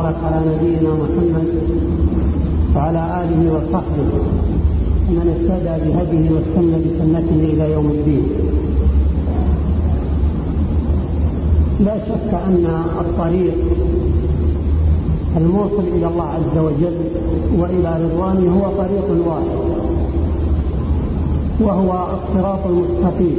وبارك على نبينا محمد وعلى آله وصحبه ومن اهتدى بهديه واستنى بسنته إلى يوم الدين. لا شك أن الطريق الموصل إلى الله عز وجل وإلى رضوانه هو طريق واحد، وهو الصراط المستقيم.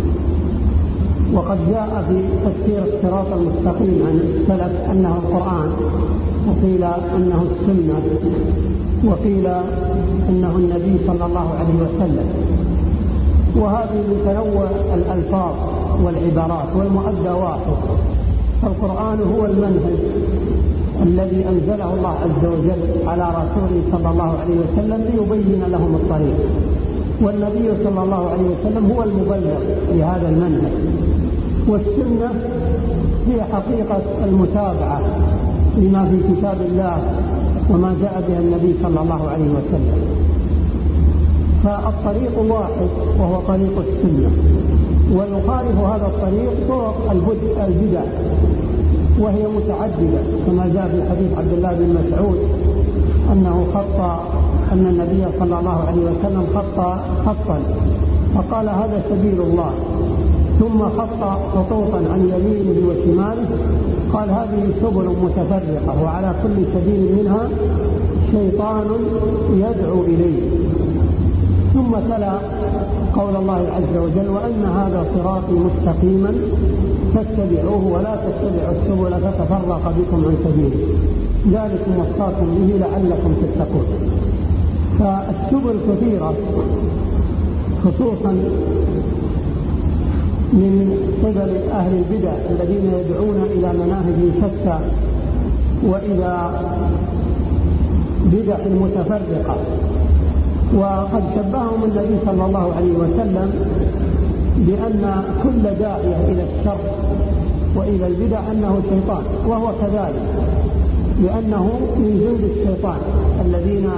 وقد جاء في تفسير الصراط المستقيم عن السلف أنه القرآن، وقيل أنه السنة، وقيل أنه النبي صلى الله عليه وسلم. وهذه من تنوع الألفاظ والعبارات، والمؤدى واحد. فالقرآن هو المنهج الذي أنزله الله عز وجل على رسوله صلى الله عليه وسلم ليبين لهم الطريق، والنبي صلى الله عليه وسلم هو المبلغ لهذا المنهج. والسنة هي حقيقة المتابعة لما في كتاب الله وما جاء به النبي صلى الله عليه وسلم. فالطريق واحد وهو طريق السنة، ويخالف هذا الطريق طرق البدع، وهي متعددة، كما جاء في حديث عبد الله بن مسعود أنه أن النبي صلى الله عليه وسلم خطا فقال هذا سبيل الله، ثم خط خطوطا عن يمينه وشماله قال هذه سبل متفرقة وعلى كل سبيل منها شيطان يدعو إليه. ثم تلا قول الله عز وجل وأن هذا صراطي مستقيما فاتبعوه ولا تتبعوا السبل فتفرق بكم عن سبيله ذلكم وصاكم به لعلكم تتقون. فالسبل كثيرة، خصوصا من قبل أهل البدع الذين يدعون إلى مناهج شتى وإلى بدع متفرقة. وقد شبههم النبي صلى الله عليه وسلم بأن كل داعية إلى الشر وإلى البدع أنه شيطان، وهو كذلك، لأنه من جند الشيطان الذين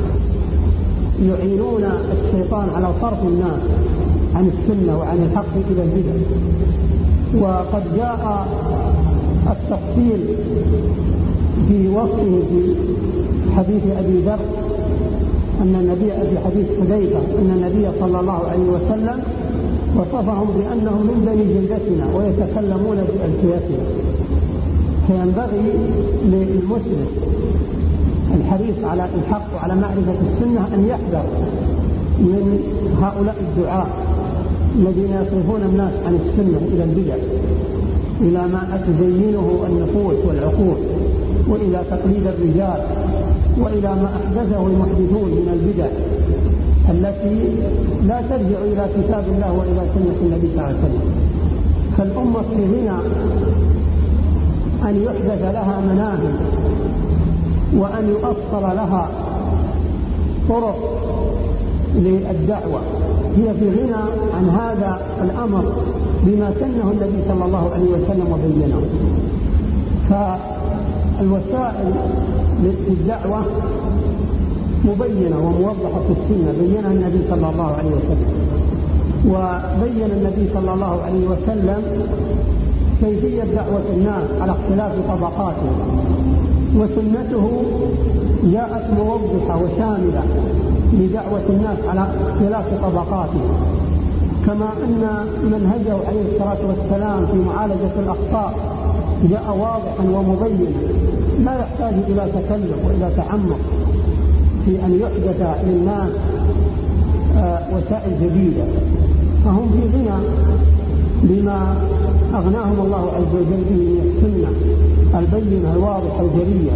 يعينون الشيطان على صرف الناس عن السنة وعن الحق إلى البدع. وقد جاء التفصيل في وصفه في حديث أبي ذر أن النبي في حديث حذيفة أن النبي صلى الله عليه وسلم وصفهم بأنهم من بني جلدتنا ويتكلمون بألسنتنا. فينبغي للمسلم الحريص على الحق وعلى معرفة السنة أن يحذر من هؤلاء الدعاة الذين يصرفون الناس عن السنة إلى البدع، إلى ما تزينه النفوس والعقول، وإلى تقليد الرجال، وإلى ما أحدثه المحدثون من البدع التي لا ترجع إلى كتاب الله وإلى سنة النبي صلى الله عليه وسلم. فالأمة في غنى أن يحدث لها مناهج وأن يؤصل لها طرق للدعوة، هي في غنى عن هذا الأمر بما سنه النبي صلى الله عليه وسلم وبينه. فالوسائل للدعوة مبينة وموضحة في السنة بينها النبي صلى الله عليه وسلم. وبين النبي صلى الله عليه وسلم كيفية دعوة الناس على اختلاف طبقاتهم، وسنته جاءت موضحة وشاملة لدعوة الناس على اختلاف طبقاتهم، كما أن منهجه عليه الصلاة والسلام في معالجة الأخطاء جاء واضحا ومبينا، لا يحتاج إلى تكلف وإلى تعمق في أن يحدث للناس وسائل جديدة. فهم في غنى بما أغناهم الله عز وجل به من السنة البينة الواضحة الجلية،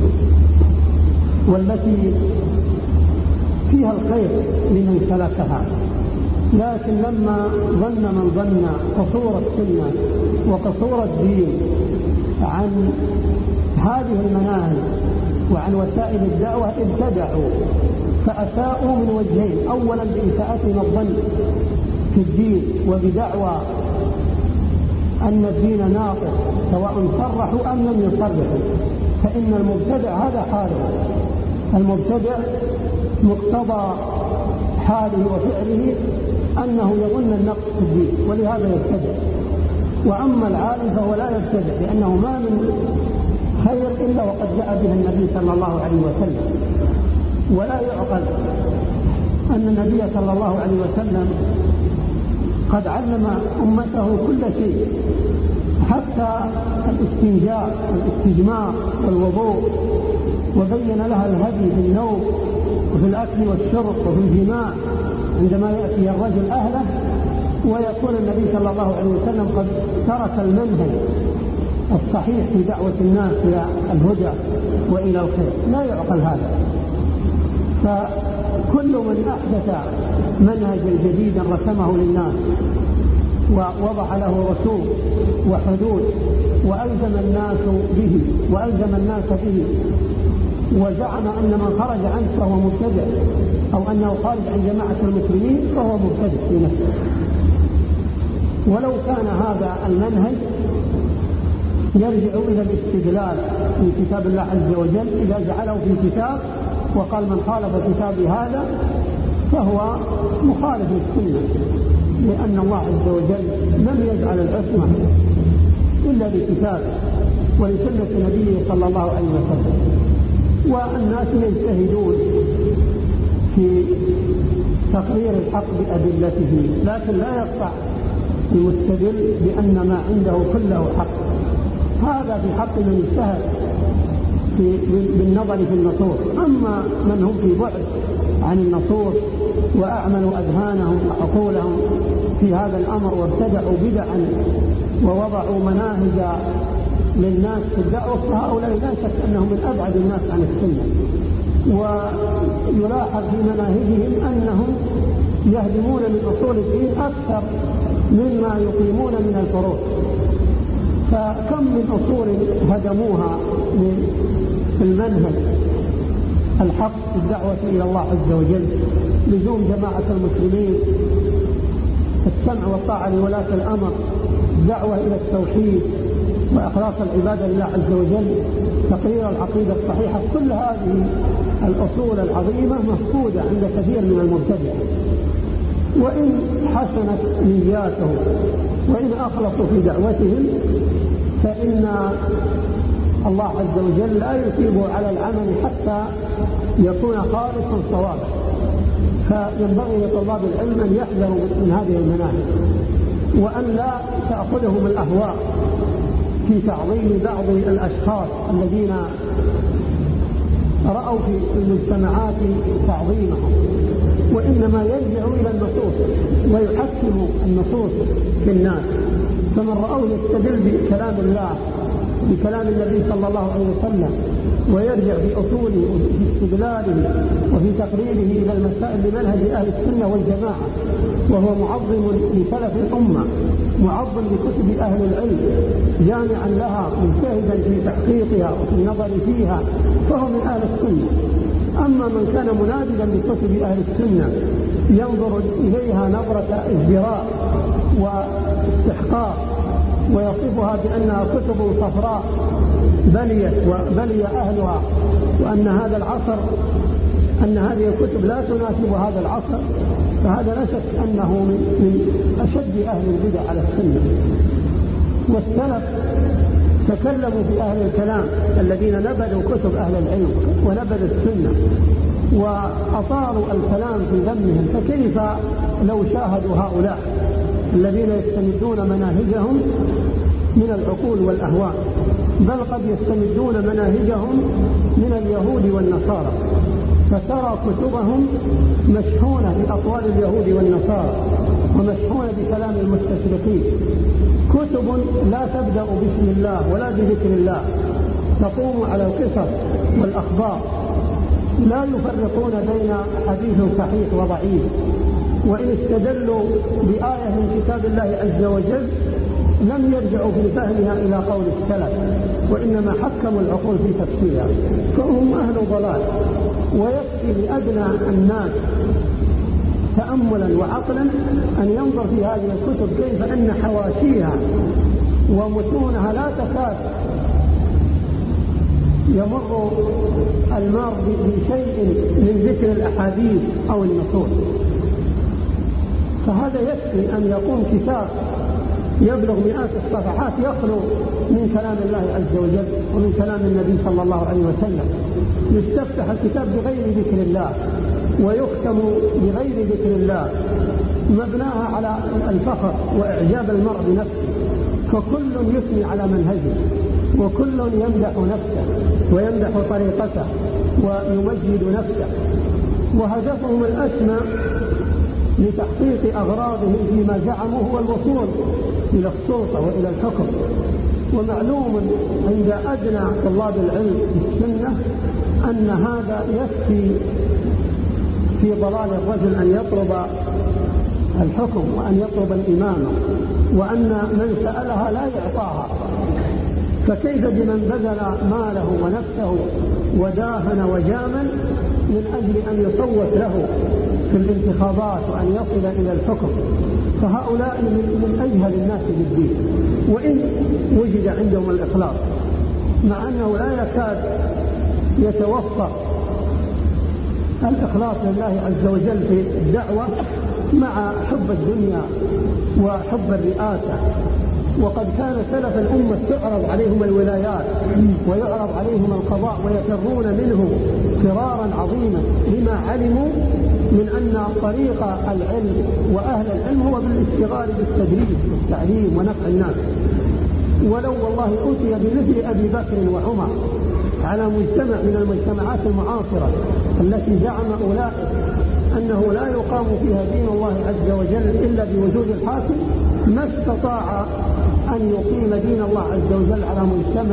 والتي فيها الخير لمن سلكها. لكن لما ظن من ظن قصور السنة وقصور الدين عن هذه المناهج وعن وسائل الدعوة ابتدعوا، فأساءوا من وجهين: أولا بإساءتهم الظن في الدين وبدعوى أن الدين ناقص سواء صرحوا أم لم يصرحوا، فإن المبتدع هذا حاله. المبتدع مقتضى حاله وفعله أنه يظن النقص في الدين ولهذا يبتدع. وأما العالم فهو لا يبتدع، لأنه ما من خير إلا وقد جاء به النبي صلى الله عليه وسلم. ولا يعقل أن النبي صلى الله عليه وسلم قد علم أمته كل شيء حتى الاستنجاء والاستجمار والوضوء، وبين لها الهدي في النوم وفي الأكل والشرب وفي الجماع عندما يأتي الرجل أهله، ويكون النبي صلى الله عليه وسلم قد ترك المنهج الصحيح في دعوة الناس إلى الهدى وإلى الخير. لا يعقل هذا. فكل من أحدث منهجا جديدا رسمه للناس ووضع له رسوم وحدود وألزم الناس به وزعم أن من خرج عنه فهو مبتدع أو أنه خارج عن جماعة المسلمين فهو مبتدع في نفسه. ولو كان هذا المنهج يرجع إلى الاستدلال من كتاب الله عز وجل، إذا جعله في كتاب وقال من خالف كتابي هذا فهو مخالف للسنة، لأن الله عز وجل لم يجعل العصمة إلا بكتابه ولسنة نبيه صلى الله عليه وسلم. والناس يجتهدون في تقرير الحق بأدلته، لكن لا يقطع المستدل بأن ما عنده كله حق. هذا في حق من اجتهد بالنظر في النصوص. أما من هم في بعد عن النصوص وأعملوا أذهانهم وعقولهم في هذا الأمر وابتدعوا بدعا ووضعوا مناهج للناس في الدعوة، فهؤلاء لا شك أنهم من أبعد الناس عن السنة. ويلاحظ في مناهجهم أنهم يهدمون من أصول الدين أكثر مما يقيمون من الفروع. فكم من أصول هدموها في المنهج الحق في الدعوة إلى الله عز وجل: لزوم جماعة المسلمين، السمع والطاعة لولاة الأمر، دعوة إلى التوحيد وإخلاص العبادة لله عز وجل، تقرير العقيدة الصحيحة. كل هذه الأصول العظيمة مفقودة عند كثير من المبتدعين، وإن حسنت نياتهم وإن أخلصوا في دعوتهم فإن الله عز وجل لا يثيب على العمل حتى يكون خالصا صوابا. فينبغي لطلاب العلم أن يحذروا من هذه المناهج، وأن لا تأخذهم الأهواء في تعظيم بعض الأشخاص الذين رأوا في المجتمعات تعظيمهم، وإنما يرجع إلى النصوص ويحكم النصوص في الناس. فمن رأوه يستدل بكلام الله بكلام النبي صلى الله عليه وسلم ويرجع في أصوله وفي استدلاله وفي تقريره إلى المسائل بمنهج أهل السنة والجماعة، وهو معظم لسلف الأمة، معظم لكتب أهل العلم، جامعا لها مجتهدا في تحقيقها وفي النظر فيها، فهو من أهل السنة. أما من كان منابذا بكتب أهل السنة ينظر إليها نظرة ازدراء واستحقاق ويصفها بأنها كتب صفراء بليت وبلي أهلها، وأن هذا العصر أن هذه الكتب لا تناسب هذا العصر، فهذا لا شك أنه من أشد أهل البدع على السنة. والسلف تكلموا في أهل الكلام الذين نبذوا كتب أهل العلم ونبذوا السنة وأطالوا الكلام في ذمهم، فكيف لو شاهدوا هؤلاء الذين يستمدون مناهجهم من العقول والأهواء، بل قد يستمدون مناهجهم من اليهود والنصارى، فترى كتبهم مشحونة بأقوال اليهود والنصارى ومشحونة بكلام المستشرقين، كتب لا تبدأ بسم الله ولا بذكر الله، تقوم على القصص والأخبار، لا يفرقون بين حديث صحيح وضعيف. وإن استدلوا بآية من كتاب الله عز وجل لم يرجعوا في فهمها إلى قول السلف، وإنما حكموا العقول في تفسيرها، فهم أهل ضلال. ويكفي لأدنى الناس تأملا وعقلا أن ينظر في هذه الكتب كيف أن حواشيها ومتونها لا تكاد يمر المار بشيء من ذكر الأحاديث أو النصوص. فهذا يكفي أن يقوم كتاب يبلغ مئات الصفحات يخلو من كلام الله عز وجل ومن كلام النبي صلى الله عليه وسلم. يستفتح الكتاب بغير ذكر الله ويختم بغير ذكر الله، مبناها على الفخر وإعجاب المرء بنفسه، فكل يثني على منهجه وكل يمدح نفسه ويمدح طريقته ويمجد نفسه، وهدفهم الأسمى لتحقيق أغراضهم فيما زعموا هو الوصول إلى السلطة وإلى الحكم. ومعلوم عند أدنى طلاب العلم بالسنة أن هذا يكفي في ضلال الرجل أن يطلب الحكم وأن يطلب الإمامة، وأن من سألها لا يعطاها، فكيف بمن بذل ماله ونفسه وداهن وجامل من أجل أن يصوت له في الانتخابات وأن يصل إلى الحكم؟ فهؤلاء من أجهل الناس بالدين، وإن وجد عندهم الإخلاص، مع أنه لا يكاد يتوفر الإخلاص لله عز وجل في الدعوة مع حب الدنيا وحب الرئاسة. وقد كان سلف الأمة تعرض عليهم الولايات ويعرض عليهم القضاء ويفرون منه فرارا عظيما، لما علموا من أن طريق العلم وأهل العلم هو بالاشتغال بالتدريس والتعليم ونفع الناس. ولو والله أوتي بمثل أبي بكر وعمر على مجتمع من المجتمعات المعاصرة التي زعم أولئك أنه لا يقام فيها دين الله عز وجل إلا بوجود الحاكم، ما استطاع أن يقيم دين الله عز وجل على مجتمع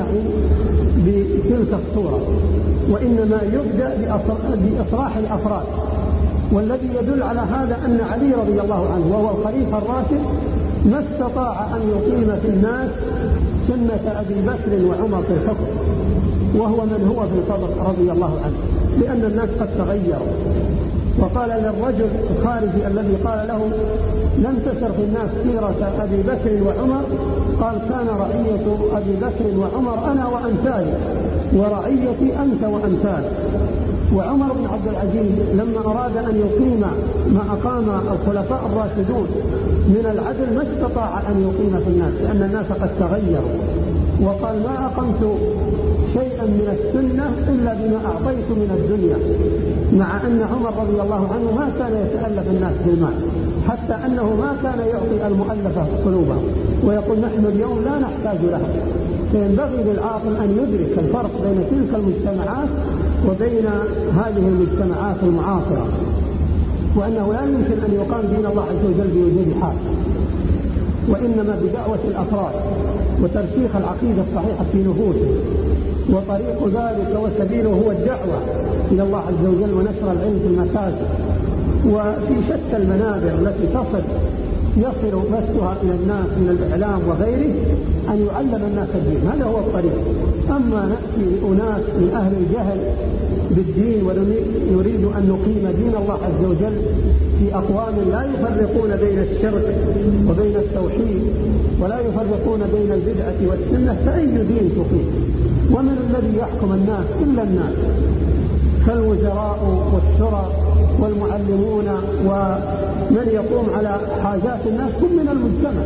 بتلك الصورة، وإنما يبدأ بإصلاح الأفراد. والذي يدل على هذا أن علي رضي الله عنه وهو الخليفة الراشد ما استطاع أن يقيم في الناس سنة أبي بكر وعمر في الحكم، وهو من هو في الفضل رضي الله عنه، لأن الناس قد تغيروا. وقال للرجل الخارجي الذي قال له لم تسر في الناس سيرة أبي بكر وعمر، قال كان رعية أبي بكر وعمر أنا وأمثالي، ورعيتي أنت وأمثالك. وعمر بن عبد العزيز لما أراد أن يقيم ما أقام الخلفاء الراشدون من العدل ما استطاع أن يقيم في الناس، لأن الناس قد تغيروا، وقال ما أقمت شيئا من السنة إلا بما أعطيت من الدنيا، مع أن عمر رضي الله عنه ما كان يتألف الناس بالمال، حتى أنه ما كان يعطي المؤلفة قلوبهم، ويقول نحن اليوم لا نحتاج لها. فينبغي للعاقل أن يدرك الفرق بين تلك المجتمعات وبين هذه المجتمعات المعاصرة، وأنه لا يمكن أن يقام دين الله عز وجل بوجود حاكم، وإنما بدعوة الأفراد وترسيخ العقيدة الصحيحة في نفوسهم. وطريق ذلك وسبيله هو الدعوة إلى الله عز وجل ونشر العلم في المساجد وفي شتى المنابر التي يصل بثها إلى الناس من الإعلام وغيره، أن يعلم الناس الدين، هذا هو الطريق. أما نأتي لأناس من أهل الجهل بالدين ونريد أن نقيم دين الله عز وجل في أقوام لا يفرقون بين الشرك وبين التوحيد ولا يفرقون بين البدعة والسنة، فأي دين تقيم؟ ومن الذي يحكم الناس إلا الناس، فالوزراء والشرى والمعلمون ومن يقوم على حاجات الناس هم من المجتمع.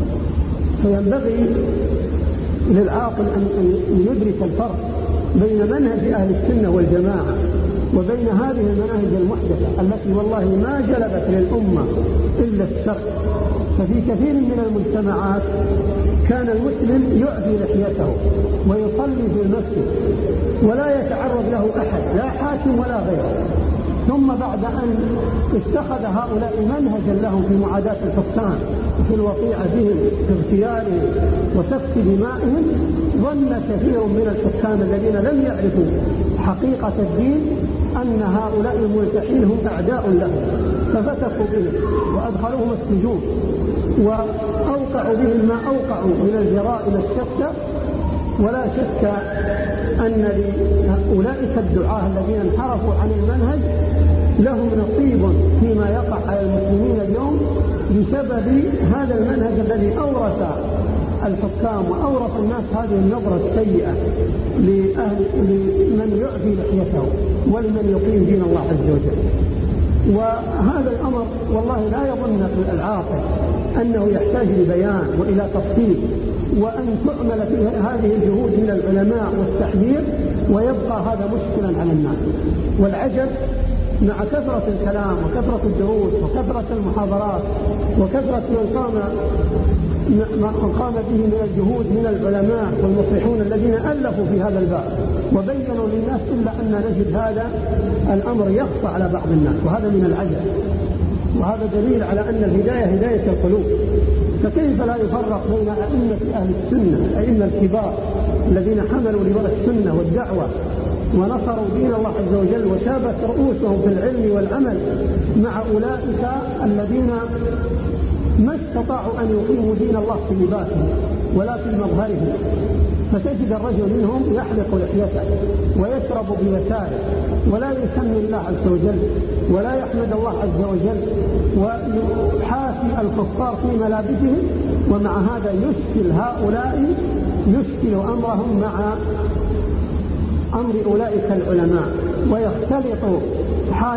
فينبغي للعاقل أن يدرك الفرق بين منهج أهل السنة والجماعة وبين هذه المناهج المحدثة التي والله ما جلبت للأمة إلا الشر. ففي كثير من المجتمعات كان المسلم يعفي لحيته ويصلي في المسجد ولا يتعرض له أحد لا حاكم ولا غيره، ثم بعد أن اتخذ هؤلاء منهجا لهم في معاداة الحكام وفي الوقيعة بهم في اغتيالهم وسفك دمائهم، ظن كثير من الحكام الذين لم يعرفوا حقيقة الدين أن هؤلاء الملتحين هم أعداء لهم، ففتكوا بهم وأدخلوهم السجون وأوقعوا بهم ما أوقعوا من الجرائم الشتى. ولا شك أن أولئك الدعاة الذين انحرفوا عن المنهج لهم نصيب فيما يقع على المسلمين اليوم بسبب هذا المنهج الذي أورث الحكام وأورث الناس هذه النظرة السيئة لمن يعفي لحيته ولمن يقيم دين الله عز وجل. وهذا الأمر والله لا يظن العاقل أنه يحتاج لبيان وإلى تفصيل وأن تعمل في هذه الجهود من العلماء والتحذير ويبقى هذا مشكلا على الناس. والعجب مع كثرة الكلام وكثرة الدروس وكثرة المحاضرات وكثرة من قام به من الجهود من العلماء والمصلحون الذين ألفوا في هذا الباب وبينوا للناس إلا أن نجد هذا الأمر يخفى على بعض الناس، وهذا من العجب. وهذا دليل على أن الهداية هداية القلوب. فكيف لا يفرق بين أئمة أهل السنة الأئمة الكبار الذين حملوا لواء السنة والدعوة ونصروا دين الله عز وجل وشابت رؤوسهم في العلم والعمل مع أولئك الذين ما استطاعوا أن يقيموا دين الله في لباسهم ولا في مظهرهم. فتجد الرجل منهم يحلق لحيته ويشرب بوسائل ولا يسمي الله عز وجل ولا يحمد الله عز وجل ويحاسي الكفار في ملابسهم، ومع هذا يشكل أمرهم مع أمر أولئك العلماء ويختلط حال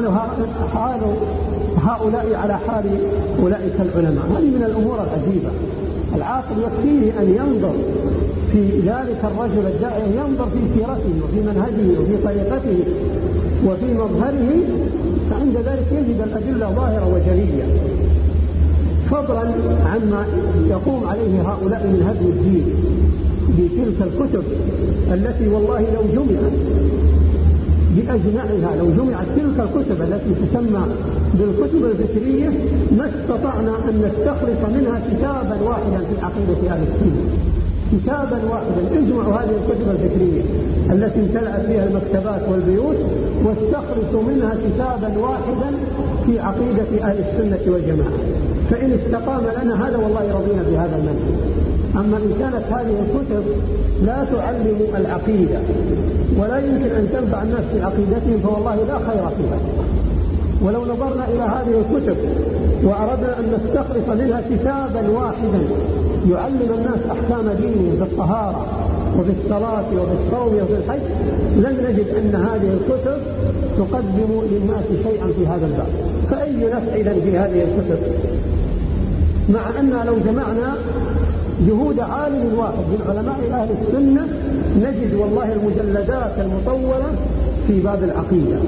هؤلاء على حال أولئك العلماء. هذه من الأمور العجيبة. العاقل يكفيه أن ينظر في ذلك الرجل الداعية، ينظر في سيرته وفي منهجه وفي طريقته وفي مظهره، فعند ذلك يجد الأدلة ظاهرة وجلية، فضلا عما يقوم عليه هؤلاء من هدم الدين بتلك الكتب التي والله لو جمعت بأجمعها، لو جمعت تلك الكتب التي تسمى بالكتب الفكرية ما استطعنا أن نستخلص منها كتابا واحدا في عقيدة أهل السنة. كتابا واحدا. اجمعوا هذه الكتب الفكرية التي امتلأت فيها المكتبات والبيوت واستخلصوا منها كتابا واحدا في عقيدة أهل السنة والجماعة، فإن استقام لنا هذا والله رضينا بهذا المنهج. أما إن كانت هذه الكتب لا تعلم العقيدة ولا يمكن أن تنفع الناس في عقيدتهم فوالله لا خير فيها. ولو نظرنا إلى هذه الكتب وأردنا أن نستخلص منها كتابا واحدا يعلم الناس أحكام دينهم في الطهارة وفي الصلاة وفي الصوم وفي الحج لن نجد أن هذه الكتب تقدم للناس شيئا في هذا الباب. فأي نفع إذن في هذه الكتب؟ مع أننا لو جمعنا جهود عالم واحد من علماء أهل السنة نجد والله المجلدات المطولة في باب العقيدة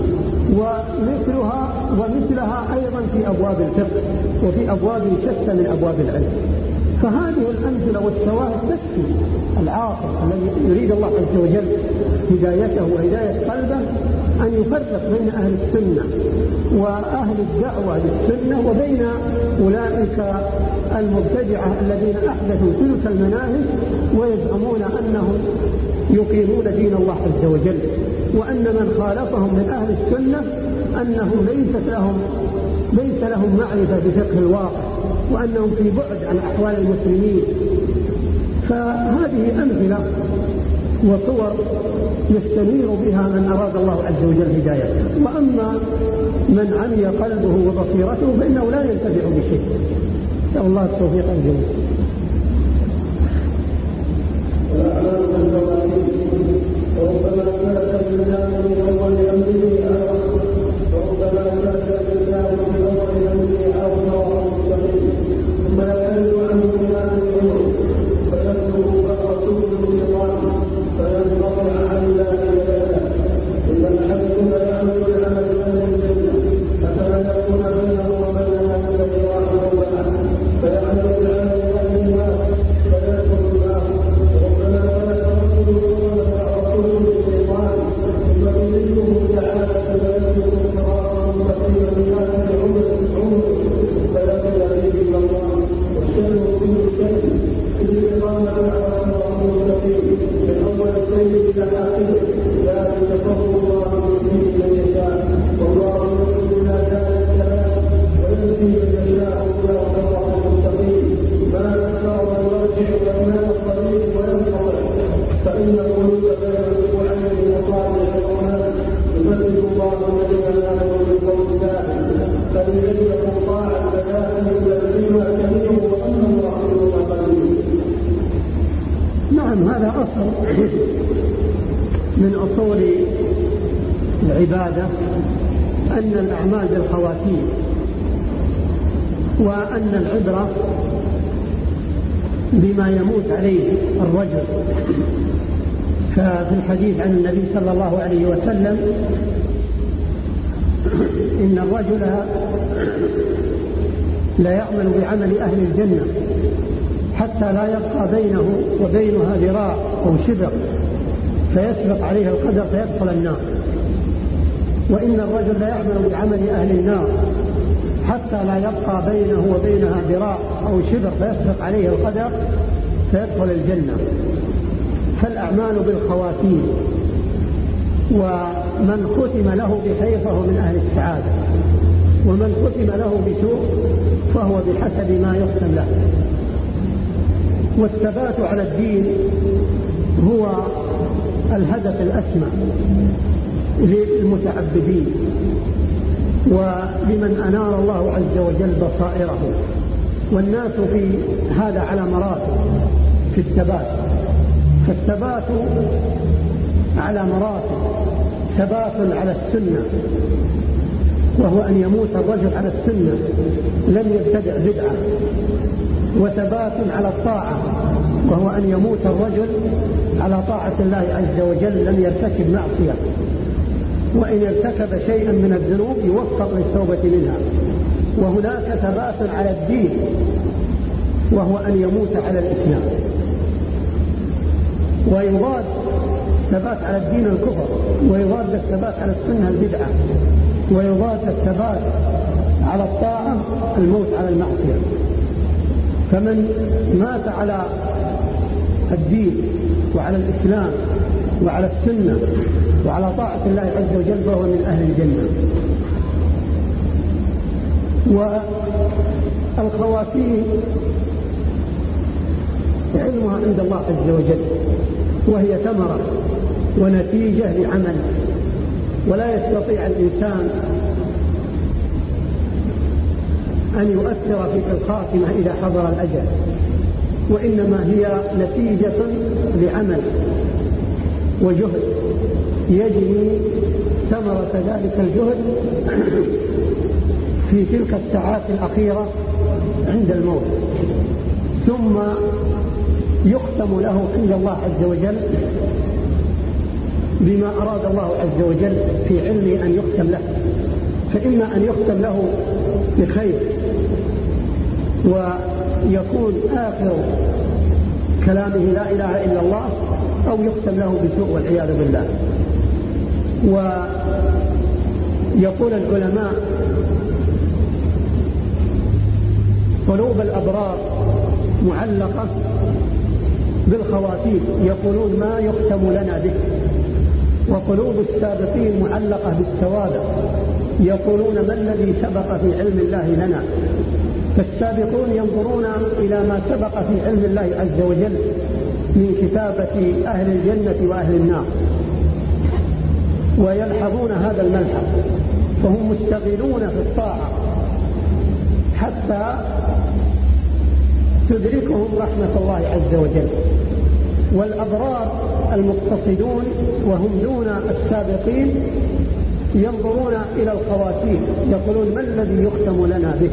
ومثلها أيضا في أبواب الفقه وفي أبواب شتى من أبواب العلم. فهذه الأمثلة والشواهد تكفي العاقل الذي يريد الله عز وجل هدايته وهداية قلبه أن يفرق بين أهل السنة وأهل الدعوة للسنة وبين أولئك المبتدعة الذين أحدثوا تلك المناهج ويزعمون أنهم يقيمون دين الله عز وجل، وأن من خالفهم من أهل السنة أنهم ليس لهم معرفة بفقه الواقع وأنهم في بعد عن أحوال المسلمين. فهذه أمثلة وصور يستنير بها من أراد الله عز وجل هدايته. وأما من عمي قلبه وبصيرته فإنه لا ينتفع بشيء. نسأل الله التوفيق الجميع. وربما كانت البلاد من أول أمره وربما كانت البلاد من أول أمره أو مستقيم ثم يحل عنه بلاد الأمر فيتركه الرسول بالنظام فينقطع عن الله تعالى إن الحمد لا يعمل العمل من الجنة حتى يكون بينه وبين الذي رحمه الله فيعمل العمل من الناس فيدخل النار. ربما كانت الرسول بالنظام ثم يريده تعالى فيسلك صراطا مستقيما بذات عمر فلا يهديه الا الله والشر كل شيء في الاقامه على صراط مستقيم من اول السير الى اخره لا يتفضل الله به من يشاء والله يرسل الى دار السلام ويهدي من يشاء الى صراط مستقيم ما اكثر من يرجع الى الطريق وينقطع فان القلوب بين الاسبوعين وصالح الرحمن يبدل الله الذين امنوا بالقول الثابت فليجدكم طاعه بداءه فيما كبيره وانه رحيم قدير. نعم، هذا أصل من أصول العبادة أن الأعمال بالخواتيم، وأن العبرة بما يموت عليه الرجل. ففي الحديث عن النبي صلى الله عليه وسلم إن الرجل لا يعمل بعمل أهل الجنة حتى لا يبقى بينه وبينها ذراع أو شبر فيسبق عليه القدر فيدخل النار، وإن الرجل لا يعمل بعمل أهل النار حتى لا يبقى بينه وبينها ذراع أو شبر فيسبق عليه القدر فيدخل الجنة. فالأعمال بالخواتيم، ومن ختم له بخير فهو من أهل السعادة، ومن ختم له بسوء فهو بحسب ما يختم له. والثبات على الدين هو الهدف الأسمى للمتعبدين ولمن أنار الله عز وجل بصائره. والناس في هذا على مراتب في الثبات، فالثبات على مراتب: ثبات على السنة وهو أن يموت الرجل على السنة لم يبتدع بدعة، وثبات على الطاعة وهو أن يموت الرجل على طاعة الله عز وجل لم يرتكب معصية، وإن ارتكب شيئا من الذنوب يوفق للتوبة منها. وهناك ثبات على الدين وهو أن يموت على الإسلام. ويضاد الثبات على الدين الكفر، ويضاد الثبات على السنة البدعة، ويضاد الثبات على الطاعة الموت على المعصية. فمن مات على الدين وعلى الإسلام وعلى السنة وعلى طاعة الله عز وجل فهو من أهل الجنة. والخواتيم علمها عند الله عز وجل، وهي ثمرة ونتيجة لعمل، ولا يستطيع الإنسان أن يؤثر في الخاتمة إذا حضر الأجل، وإنما هي نتيجة لعمل وجهد يجني ثمرة ذلك الجهد في تلك الساعات الأخيرة عند الموت، ثم يختم له عند الله عز وجل بما أراد الله عز وجل في علمه أن يختم له. فإما أن يختم له بخير ويكون آخر كلامه لا إله إلا الله، أو يختم له بسوء والعياذ بالله. ويقول العلماء: قلوب الأبرار معلقة بالخواتيم، يقولون ما يختم لنا به. وقلوب السابقين معلقة بالسوابق، يقولون ما الذي سبق في علم الله لنا. فالسابقون ينظرون إلى ما سبق في علم الله عز وجل من كتابة أهل الجنة وأهل النار، ويلحظون هذا الملحظ، فهم مستغلون في الطاعة حتى تدركهم رحمة الله عز وجل. والأبرار المقتصدون وهم دون السابقين ينظرون إلى الخواتيم، يقولون ما الذي يختم لنا به.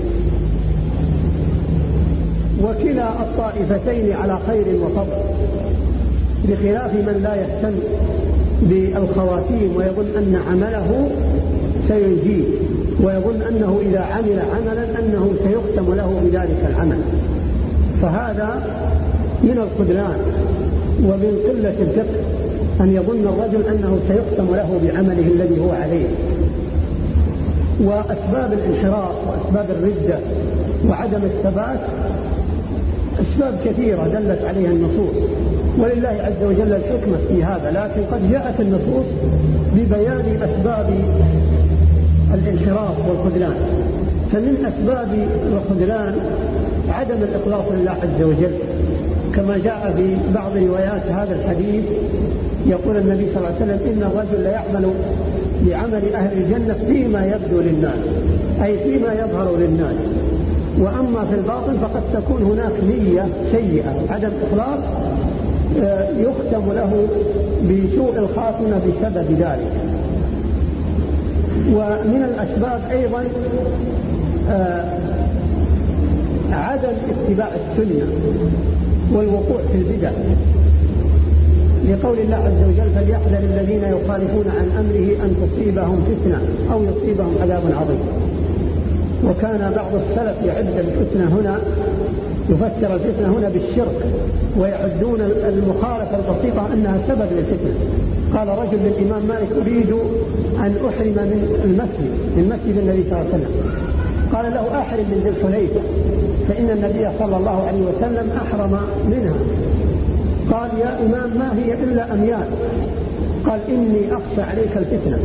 وكلا الطائفتين على خير وفضل، بخلاف من لا يهتم بالخواتيم ويظن أن عمله سينجيه، ويظن أنه إذا عمل عملا أنه سيختم له بذلك العمل. فهذا من الخذلان ومن قلة الفقه أن يظن الرجل أنه سيختم له بعمله الذي هو عليه. وأسباب الانحراف وأسباب الردة وعدم الثبات أسباب كثيرة دلت عليها النصوص، ولله عز وجل الحكمة في هذا، لكن قد جاءت النصوص ببيان أسباب الانحراف والخذلان. فمن أسباب الخذلان عدم الإخلاص لله عز وجل، كما جاء في بعض روايات هذا الحديث يقول النبي صلى الله عليه وسلم: إن الرجل لا يعمل بعمل أهل الجنة فيما يبدو للناس، أي فيما يظهر للناس، وأما في الباطن فقد تكون هناك نية سيئة، عدم إخلاص يختم له بسوء الخاتمة بسبب ذلك. ومن الأسباب أيضا عدم اتباع السنة والوقوع في البدع، لقول الله عز وجل: فليحذر الذين يخالفون عن أمره أن تصيبهم فتنة أو يصيبهم عذاب عظيم. وكان بعض السلف يعد الفتنة هنا، يفسر الفتنة هنا بالشرك، ويعدون المخالفة البسيطة أنها سبب للفتنة. قال رجل للإمام مالك: أريد أن أحرم من مسجد النبي صلى الله عليه وسلم. قال له: أحرم من ذي الحليفة، فإن النبي صلى الله عليه وسلم أحرم منها. قال: يا إمام ما هي إلا أميال. قال: إني أخشى عليك الفتنة.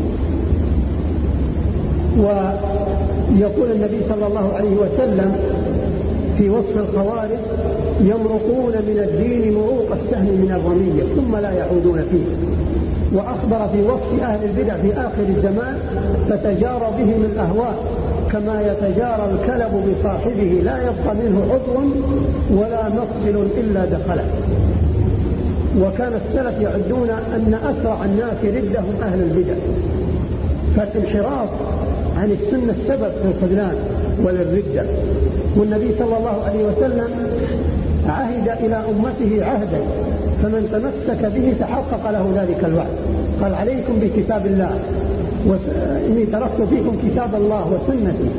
ويقول النبي صلى الله عليه وسلم في وصف الخوارج: يمرقون من الدين مروق السهم من الرمية ثم لا يعودون فيه. وأخبر في وصف أهل البدع في آخر الزمان: فتجارى بهم الأهواء كما يتجارى الكلب بصاحبه، لا يبقى منه عضو ولا مفصل إلا دخله. وكان السلف يعدون أن أسرع الناس ردهم أهل البدع، فالانحراف عن السنة السبب في الخذلان وللردة. والنبي صلى الله عليه وسلم عهد إلى أمته عهدا، فمن تمسك به تحقق له ذلك الوعد. قال: عليكم بكتاب الله، وإني تركت فيكم كتاب الله وسنتي.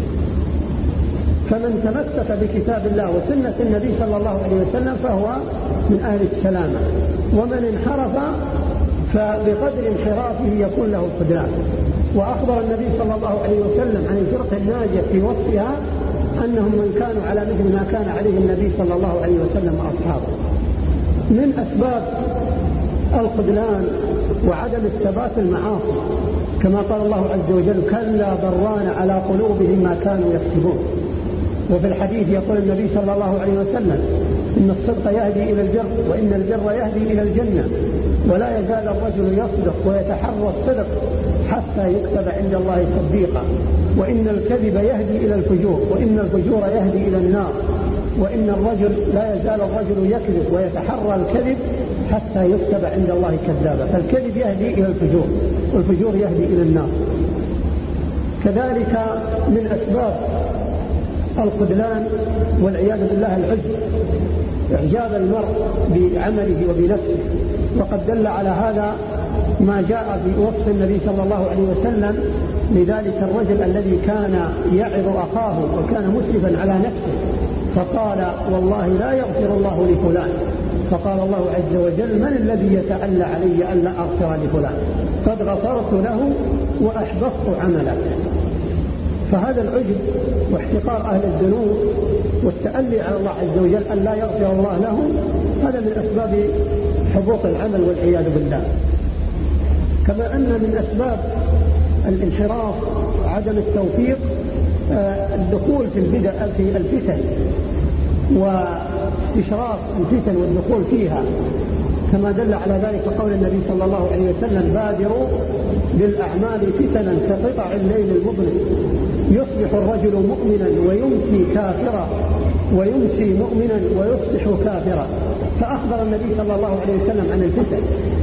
فمن تمسك بكتاب الله وسنة النبي صلى الله عليه وسلم فهو من أهل السلامة. ومن انحرف فبقدر انحرافه يكون له الخذلان. وأخبر النبي صلى الله عليه وسلم عن الفرقة الناجية في وصفها أنهم من كانوا على مثل ما كان عليه النبي صلى الله عليه وسلم وأصحابه. من أسباب الخذلان وعدم الثبات المعاصي، كما قال الله عز وجل: كلا بران على قلوبهم ما كانوا يكسبون. وفي الحديث يقول النبي صلى الله عليه وسلم: إن الصدق يهدي إلى البر، وإن البر يهدي إلى الجنة، ولا يزال الرجل يصدق ويتحرى الصدق حتى يكتب عند الله صديقا، وإن الكذب يهدي إلى الفجور، وإن الفجور يهدي إلى النار، وإن الرجل لا يزال الرجل يكذب ويتحرى الكذب حتى يكتب عند الله كذابا. فالكذب يهدي إلى الفجور، والفجور يهدي إلى النار. كذلك من أسباب الخذلان والعياذ بالله العجب، إعجاب المرء بعمله وبنفسه. وقد دل على هذا ما جاء في وصف النبي صلى الله عليه وسلم لذلك الرجل الذي كان يعظ أخاه وكان مسرفا على نفسه، فقال: والله لا يغفر الله لفلان. فقال الله عز وجل: من الذي يتألى علي ألا أغفر لفلان؟ قد غفرت له وأحبطت عملك. فهذا العجب واحتقار أهل الذنوب والتألي على الله عز وجل أن لا يغفر الله لهم، هذا من أسباب حبوط العمل والعياذ بالله. كما أن من أسباب الانحراف عدم التوفيق الدخول في الفتن واستشراف الفتن والدخول فيها، كما دل على ذلك قول النبي صلى الله عليه وسلم: بادروا بالأعمال فتنا كقطع الليل المظلم، يصبح الرجل مؤمنا ويمسي كافرا، ويمسي مؤمنا ويصبح كافرا. فأخبر النبي صلى الله عليه وسلم عن الفتن،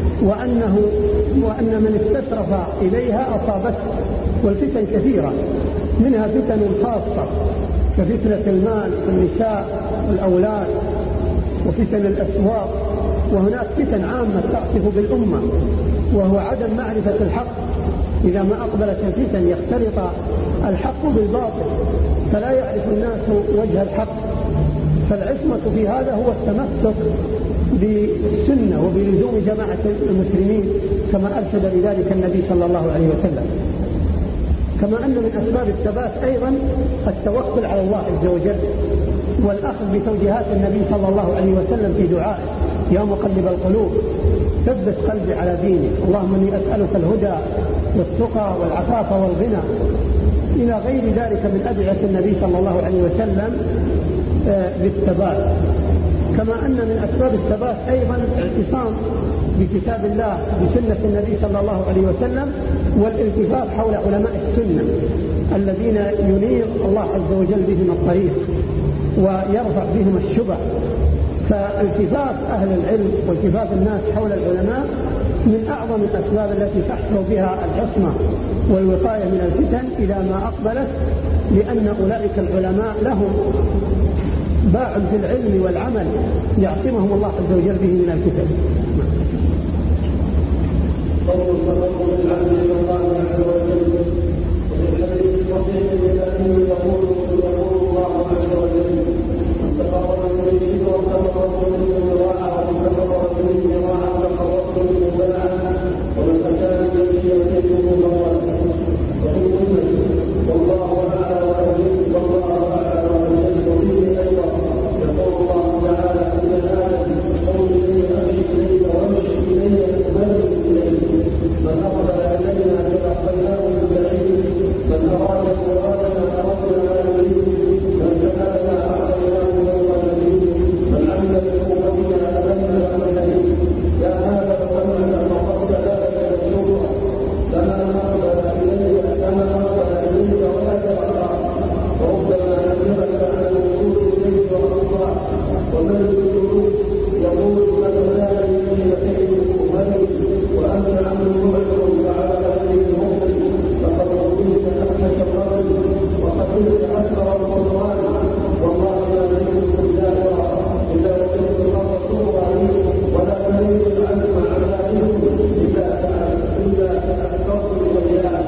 وأن من استشرف إليها أصابته. والفتن كثيرة، منها فتن خاصة كفتنة المال والنساء والأولاد وفتن الأسواق، وهناك فتن عامة تعصف بالأمة وهو عدم معرفة الحق. إذا ما أقبلت الفتن يختلط الحق بالباطل فلا يعرف الناس وجه الحق. فالعصمة في هذا هو التمسك بالسنة وبلزوم جماعة المسلمين كما أرشد لذلك النبي صلى الله عليه وسلم. كما أن من أسباب الثبات أيضا التوكل على الله عز وجل والأخذ بتوجيهات النبي صلى الله عليه وسلم في دعائه: يا مقلب القلوب ثبت قلبي على دينك، اللهم إني أسألك الهدى والتقى والعفاف والغنى، إلى غير ذلك من أدعية النبي صلى الله عليه وسلم بالثبات. كما أن من أسباب الثبات أيضا الاعتصام بكتاب الله بسنة النبي صلى الله عليه وسلم، والالتفاف حول علماء السنة الذين ينير الله عز وجل بهم الطريق ويرفع بهم الشبه. فالتفاف أهل العلم والتفاف الناس حول العلماء من أعظم الأسباب التي تحصل بها العصمة والوقاية من الفتن إلى ما أقبلت، لأن أولئك العلماء لهم باع في العلم والعمل يعصمهم الله عز وجل به من الفتن. قول التقرب بالعبد الى الله عز وجل الذي يستطيع بذاته يقول الله عز وجل تقرب اليه وتقرب منه ذراعا وتقرب منه ذراعا وتقرب منه باعا ومن كان الذي يتيته مواته وفي امته والله اعلى وجل والله اعلى وجل وفيه ايضا يقول الله تعالى ان ادم قول لي امشي اليك وامشي الي تبلغ اليك من أقبل إلينا فأقبلناه بالبعيد من أراد مرادنا أردنا ما نريد من سألنا أعطيناه يوم نريد من عمل بقوتنا أمنا ونهيد يا هذا وأنت فقدت ذلك الشروع فما أقبل إليك ولا ترضى وربما نذرك عن الوصول إليك والأصلاح ومن الجلود يقول من لا يجري كيده ملك وأنت عمل معذر فعلى هذه المؤمن فقد رضيت نفسك الرجل وقتلت أكثر القرآن والله لا يجوز الجاهرة إذا وجدت الرسول عليه ولا تريد العلم على علم إلا أكثرت الشيئات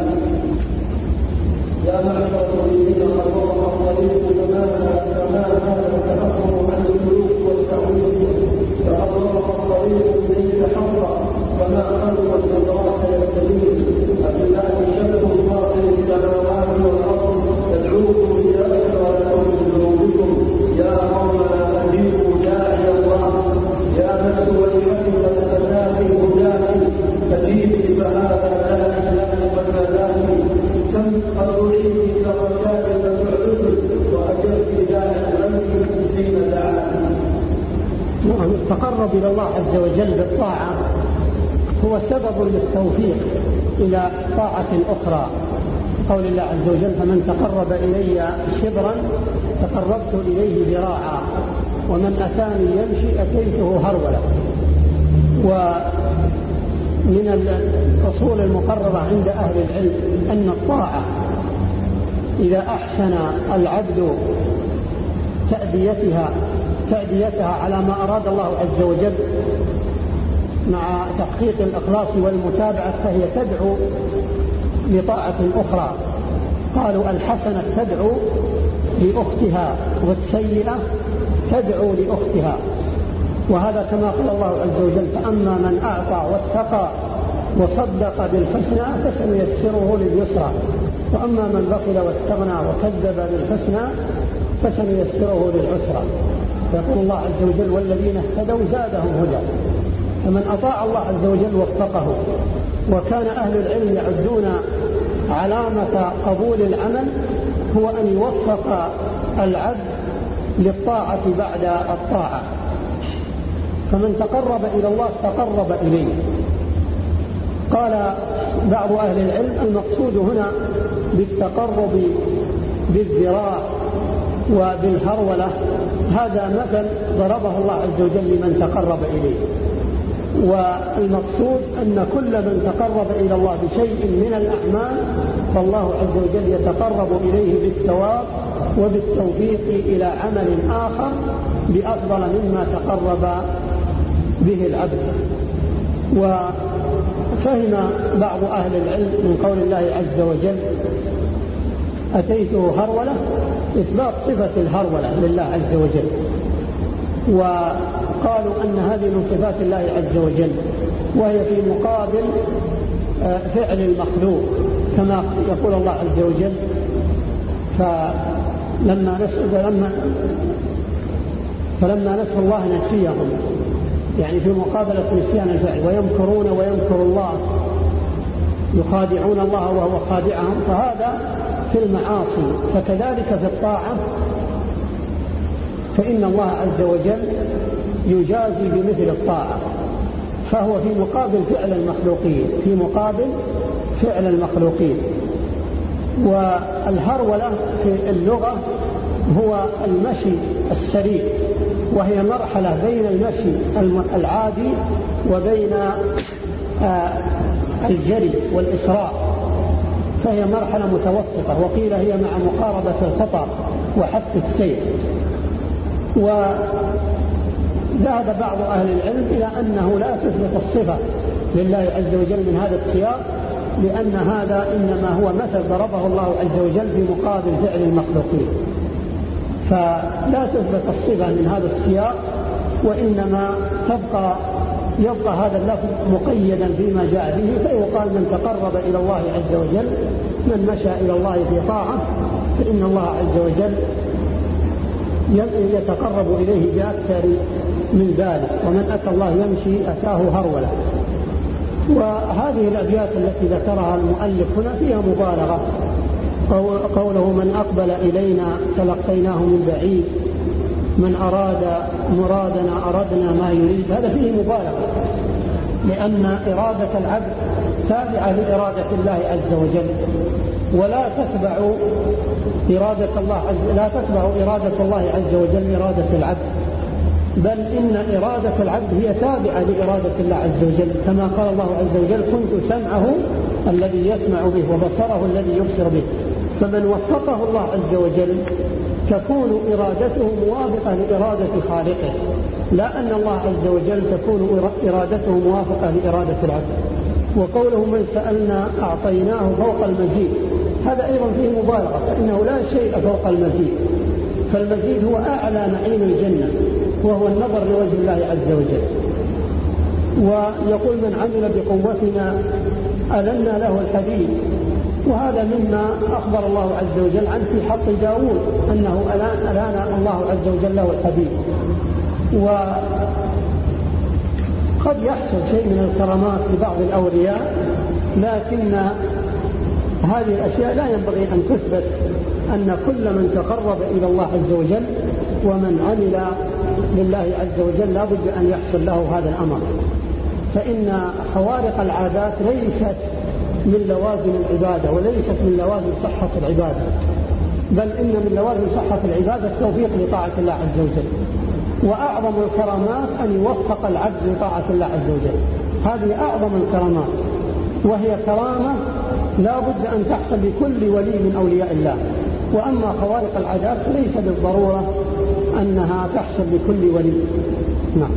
يا معشر المؤمنين قد وضح الطريق كما هذا التحكم عن السلوك والتعويض فقد وضح الطريق إليك حقا وما خلق النظرات يستدين أبناء شك باطل السماوات والأرض تدعوكم إلى أخرى لكم ذنوبكم يا قومنا أجيبوا داعي الله يا نفس وجهكم فتتنافي هداكم تجيبي فهذا لا إسلام والمذاهب كم قد أريد درجات فتعرض وأجرت داعي الملك حين دعاك. التقرب إلى الله عز وجل بالطاعة هو سبب للتوفيق إلى طاعة أخرى. قول الله عز وجل فمن تقرب إلي شبرا تقربت إليه ذراعا ومن أتاني يمشي أتيته هرولا. ومن الأصول المقررة عند أهل العلم أن الطاعة إذا أحسن العبد تأديتها على ما أراد الله عز وجل مع تحقيق الإخلاص والمتابعة فهي تدعو لطاعة أخرى. قالوا الحسنة تدعو لأختها والسيئة تدعو لأختها، وهذا كما قال الله عز وجل فأما من أعطى واتقى وصدق بالحسنى فسنيسره لليسرى وأما من بخل واستغنى وكذب بالحسنى فسنيسره للعسرى. يقول الله عز وجل والذين اهتدوا زادهم هدى. فمن أطاع الله عز وجل وفقه. وكان أهل العلم يعدون علامة قبول العمل هو أن يوفق العبد للطاعة بعد الطاعة. فمن تقرب إلى الله تقرب إليه. قال بعض أهل العلم المقصود هنا بالتقرب بالذراع وبالهرولة هذا مثل ضربه الله عز وجل لمن تقرب إليه. والمقصود أن كل من تقرب إلى الله بشيء من الأعمال فالله عز وجل يتقرب إليه بالثواب وبالتوفيق إلى عمل آخر بأفضل مما تقرب به العبد. وفهم بعض أهل العلم من قول الله عز وجل أتيته هرولة إثبات صفة الهرولة لله عز وجل، وقالوا أن هذه من صفات الله عز وجل وهي في مقابل فعل المخلوق كما يقول الله عز وجل فلما نسوا الله نسيهم، يعني في مقابلة نسيان الفعل. ويمكرون ويمكر الله يخادعون الله وهو خادعهم، فهذا في المعاصي. فكذلك في الطاعة فإن الله عز وجل يجازي بمثل الطاعة، فهو في مقابل فعل المخلوقين. والهرولة في اللغة هو المشي السريع، وهي مرحلة بين المشي العادي وبين الجري والإسراع، فهي مرحلة متوسطة، وقيل هي مع مقاربة الخطر وحث السير. وذهب بعض أهل العلم إلى أنه لا تثبت الصفة لله عز وجل من هذا السياق، لأن هذا إنما هو مثل ضربه الله عز وجل في مقابل فعل المخلوقين، فلا تثبت الصفة من هذا السياق، وإنما يبقى هذا اللفظ مقيدا فيما جاء به، فيقال من تقرب إلى الله عز وجل، من مشى إلى الله في طاعة فإن الله عز وجل يتقرب إليه بأكثر من ذلك، ومن أتى الله يمشي أتاه هرولة. وهذه الأبيات التي ذكرها المؤلف هنا فيها مبالغة، قوله من أقبل إلينا تلقيناه من بعيد، من أراد مرادنا أردنا ما يريد، هذا فيه مبالغة، لأن إرادة العبد تابعة لإرادة الله عز وجل، ولا تتبع إرادة الله عز وجل إرادة العبد، بل إن إرادة العبد هي تابعة لإرادة الله عز وجل، كما قال الله عز وجل كنت سمعه الذي يسمع به وبصره الذي يبصر به. فمن وفقه الله عز وجل تكون إرادته موافقة لإرادة خالقه، لا أن الله عز وجل تكون إرادته موافقة لإرادة العبد. وقوله من سألنا أعطيناه فوق المزيد، هذا أيضا فيه مبالغة، فإنه لا شيء فوق المزيد، فالمزيد هو أعلى نعيم الجنة، وهو النظر لوجه الله عز وجل. ويقول من عمل بقوتنا ألنا له الحديد، وهذا مما أخبر الله عز وجل عنه في حق داود أنه ألان الله عز وجل له الحديد. وقد يحصل شيء من الكرامات لبعض الأولياء، لكن هذه الأشياء لا ينبغي أن تثبت، أن كل من تقرب إلى الله عز وجل ومن عمل لله عز وجل لا بد أن يحصل له هذا الأمر، فإن خوارق العادات ليست من لوازم العبادة وليست من لوازم صحة العبادة، بل إن من لوازم صحة العبادة التوفيق لطاعة الله عز وجل. وأعظم الكرامات أن يوفق العبد لطاعة الله عز وجل، هذه أعظم الكرامات، وهي كرامة لا بد أن تحصل لكل ولي من أولياء الله. وأما خوارق العادات ليس بالضرورة أنها تحصل لكل ولي. نعم.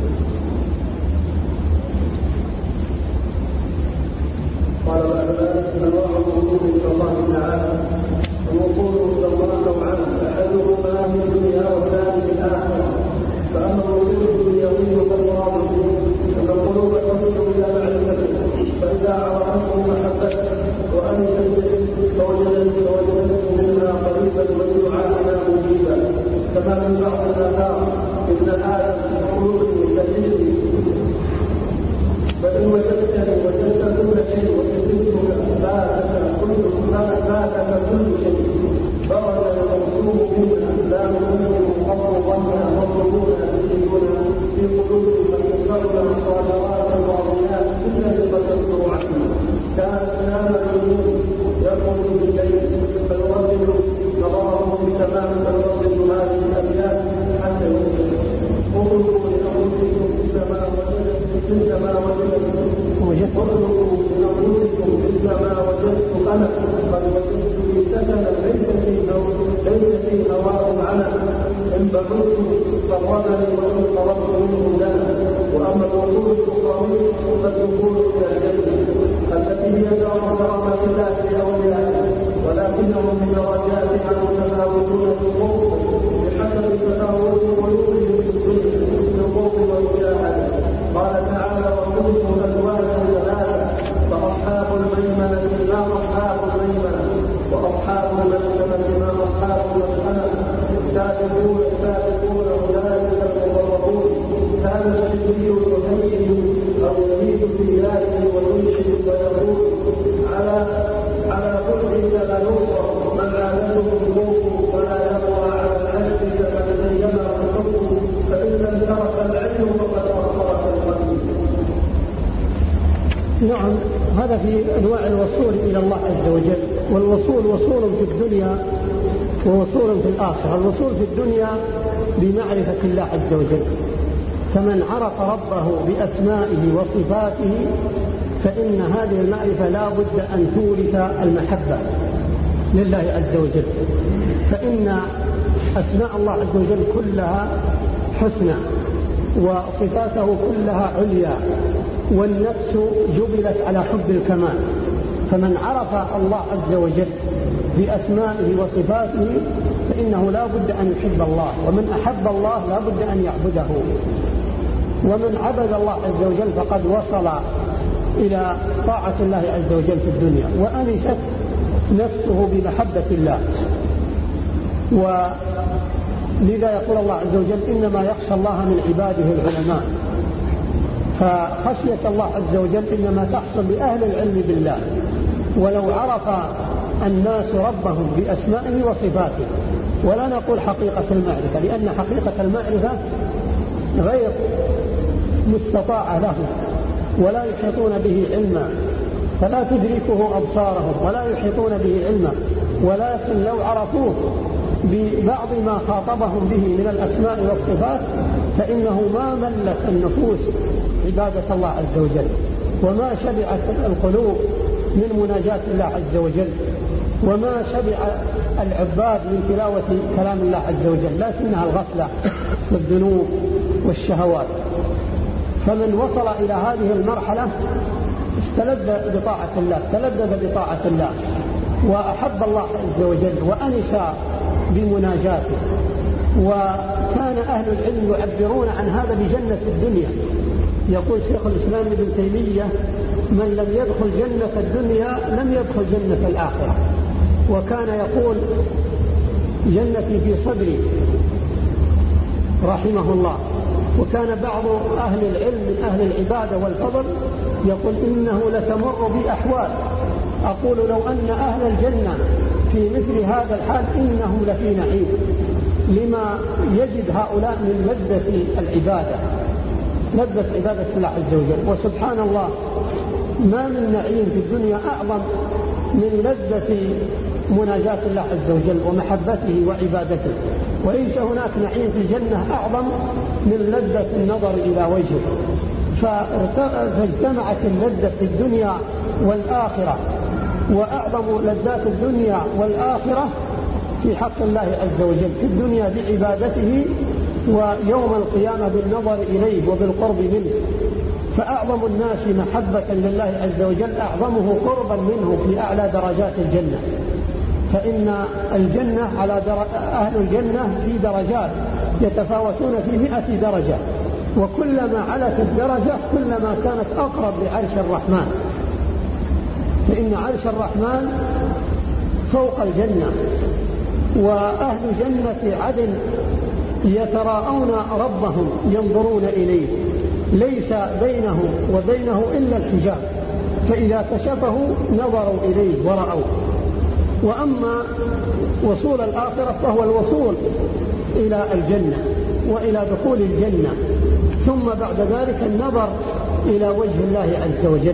قال العلماء انواع الوصول الى الله تعالى، الوصول الى الله نوعان، احدهما في الدنيا والثاني في الاخره. فاما الوصول الدنيوي فالمراد به ان القلوب تصل الى معرفته، فاذا عرفته محبته وانست به فوجدته منها قريبا ودعاءنا مجيبا، كما من بعض الاثار ابن ادم قلوب كثير، فإن وجدتني وجدت كل شيء وجدتك فاتك كل شيء، برد الموصوف منها لا نؤمن قبل ظنها مطلوبون تجدون في قلوبهم يسرون الصالحات الواضحات إلا لما تصدر عنه. كانت الجنود يخرج بالليل فيردد نظره بسماء فيردد هذه الأبيات حتى يصبح. اطلبوا لأنفسكم كما وجدت أنا قد وجدت لي سكنا ليس فيه هواء علم، إن بلغت قربني وإن قربت منه لنا. وأما الوصول الأخروي فالدخول إلى الجنة التي هي دار كرامة الله لأوليائه، ولكنهم من درجاتها متفاوتون في الخوف بحسب تفاوت قلوبهم في الدنيا في الخوف والمجاهدة. قال تعالى وكنتم أزواجا ثلاثة فأصحاب الميمنة ما أصحاب الميمنة وأصحاب المشأمة ما أصحاب المشأمة السابقون أولئك المقربون. كان الشرير يهيئ أو يزيد في ذلك وينشد ويقول على كل لا يصبر من عادته الخوف ولا يقوى على العجز كمن زينه الحكم، فإن لم ترك العلم فقد أخرت القلب. نعم، هذا في أنواع الوصول إلى الله عز وجل. والوصول وصول في الدنيا ووصول في الآخرة. الوصول في الدنيا بمعرفة الله عز وجل، فمن عرف ربه بأسمائه وصفاته فإن هذه المعرفة لا بد أن تورث المحبة لله عز وجل، فإن أسماء الله عز وجل كلها حسنى وصفاته كلها عليا، والنفس جبلت على حب الكمال، فمن عرف الله عز وجل بأسمائه وصفاته فإنه لا بد أن يحب الله، ومن أحب الله لا بد أن يعبده، ومن عبد الله عز وجل فقد وصل إلى طاعة الله عز وجل في الدنيا وأنست نفسه بمحبة الله. ولذا يقول الله عز وجل إنما يخشى الله من عباده العلماء، فخشية الله عز وجل إنما تحصل لأهل العلم بالله. ولو عرف الناس ربهم بأسمائه وصفاته، ولا نقول حقيقة المعرفة، لأن حقيقة المعرفة غير مستطاعة له ولا يحيطون به علما، فلا تدركه أبصارهم ولا يحيطون به علما، ولكن لو عرفوه ببعض ما خاطبهم به من الأسماء والصفات فإنه ما ملت النفوس عبادة الله عز وجل، وما شبعت القلوب من مناجاة الله عز وجل، وما شبع العباد من تلاوة كلام الله عز وجل، لكنها الغفلة والذنوب والشهوات. فمن وصل إلى هذه المرحلة استلذ بطاعة الله، تلذذ بطاعة الله وأحب الله عز وجل وأنس بمناجاته. وكان أهل العلم يعبرون عن هذا بجنة الدنيا. يقول شيخ الإسلام ابن تيمية من لم يدخل جنة الدنيا لم يدخل جنة الآخرة. وكان يقول جنتي في صدري رحمه الله. وكان بعض أهل العلم من أهل العبادة والفضل يقول إنه لتمر بأحوال أقول لو أن أهل الجنة في مثل هذا الحال إنهم لفي نعيم، لما يجد هؤلاء من لذة العبادة، لذة عبادة الله عز وجل. وسبحان الله ما من نعيم في الدنيا أعظم من لذة مناجاة الله عز وجل ومحبته وعبادته، وليس هناك نعيم في الجنة أعظم من لذة النظر إلى وجهه. فاجتمعت اللذة في الدنيا والآخرة، وأعظم لذات الدنيا والآخرة في حق الله عز وجل، في الدنيا بعبادته ويوم القيامة بالنظر إليه وبالقرب منه. فأعظم الناس محبة لله عز وجل أعظمه قربا منه في أعلى درجات الجنة. فإن الجنة على أهل الجنة في درجات يتفاوتون في 100 درجة، وكلما علت الدرجة كلما كانت أقرب لعرش الرحمن، فإن عرش الرحمن فوق الجنة. وأهل جنة عدن يتراءون ربهم ينظرون إليه، ليس بينهم وبينه إلا الحجاب، فإذا كشفه نظروا إليه ورأوه. وأما وصول الآخرة فهو الوصول إلى الجنة وإلى دخول الجنة، ثم بعد ذلك النظر إلى وجه الله عز وجل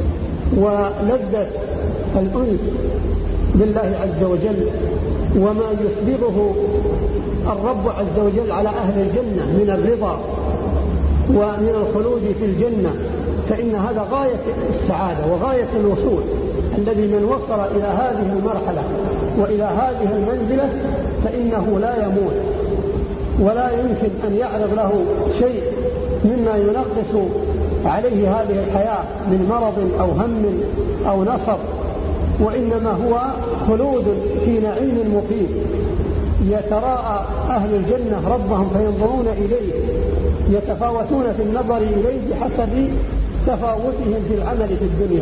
ولذة الأنس بالله عز وجل، وما يسبغه الرب عز وجل على أهل الجنة من الرضا ومن الخلود في الجنة. فإن هذا غاية السعادة وغاية الوصول، الذي من وصل إلى هذه المرحلة وإلى هذه المنزلة فإنه لا يموت، ولا يمكن أن يعرض له شيء مما ينقص عليه هذه الحياة من مرض أو هم أو نصب، وإنما هو خلود في نعيم مقيم. يتراءى أهل الجنة ربهم فينظرون إليه، يتفاوتون في النظر إليه بحسب تفاوتهم في العمل في الدنيا.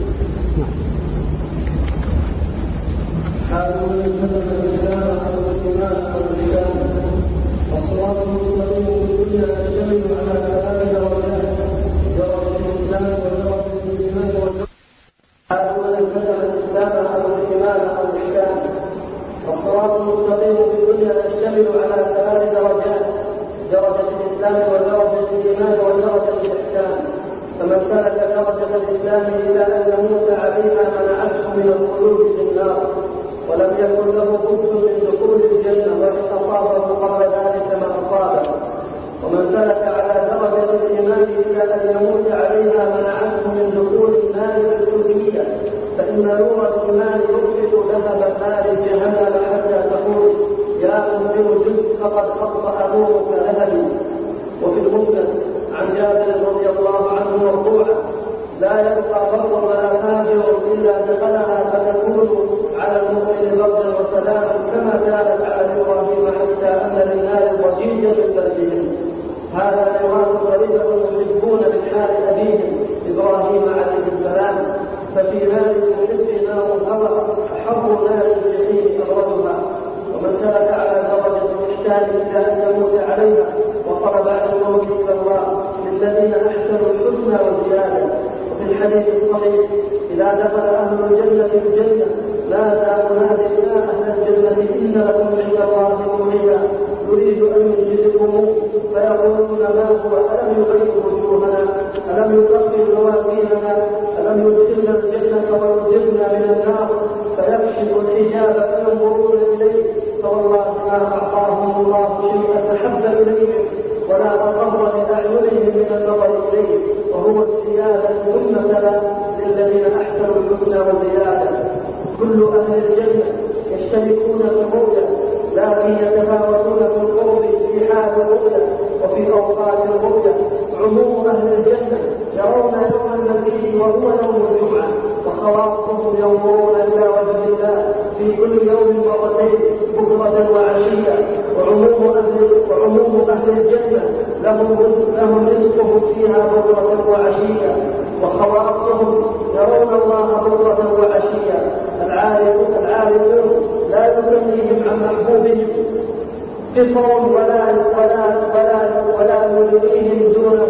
حاول الفتح الإسلام أو الإيمان أو الإسلام والصراط المستقيم في الدنيا يشتمل على 3 درجات: درجة الإسلام ودرجة الإيمان حاول الفتح الإسلام أو الإيمان أو الإسلام والصراط المستقيم في الدنيا يشتمل على 3 درجات: درجة الإسلام ودرجة الإيمان ودرجة الإحسان. فمن سلك درجة الإسلام إلى أن يموت عليها منعته من الخلود في النار، ولم يكن له بد من دخول الجنة وإن أصابه قبل ذلك ما أصابه. ومن سلك على درجة الإيمان إلى أن يموت عليها منعته من دخول وفي المسند عن جابر رضي الله عنه مرفوعا: لا يبقى بر ولا فاجر إلا دخلها فتكون على المؤمن بردا وسلاما كما كانت على إبراهيم حتى أن للنار ضجيجا من بلدهم. هذا نواه غريبة يحبون من حال أبيهم إبراهيم عليه السلام، ففي نار المحب نار الهوى أحر نار الجحيم أبردها. ومن سلك على درجة الإحسان إلى أن يموت عليها وصل بعد الموت إلى الله للذين أحسنوا الحسنى والزيادة. وفي الحديث الصحيح: إذا دخل أهل الجنة الجنة نادى مناد يا أهل الجنة إن لكم عند الله موعدا يريد أن يجزيكم، فيقولون ما هو؟ ألم يغير وجوهنا؟ ألم يطهر موازيننا؟ ألم يدخلنا الجنة ويجرنا من النار؟ فيكشف الحجاب فينظرون إليه، فوالله ما أعطاهم الله شيئا أحب إليهم ولا أقر لأعينهم من النظر إليه، وهو الزيادة المثلى للذين أحسنوا الحسنى والزيادة. كل أهل الجنة يشتركون في الرؤيا، لكن يتفاوتون في القرب في حال الرؤيا وفي أوقات الرؤيا. عموم أهل الجنة يرون يوم المجيء وهو يوم الجمعة، وخواصهم ينظرون إلى وجه الله في كل يوم مرتين بكرة وعشية. وعموم أهل الجنة لهم رزقهم فيها بكرة وعشية، وخواصهم يرون الله بكرة وعشية. العارفون لا يغنيهم عن محبوبهم قصر ولا يلويهم دونه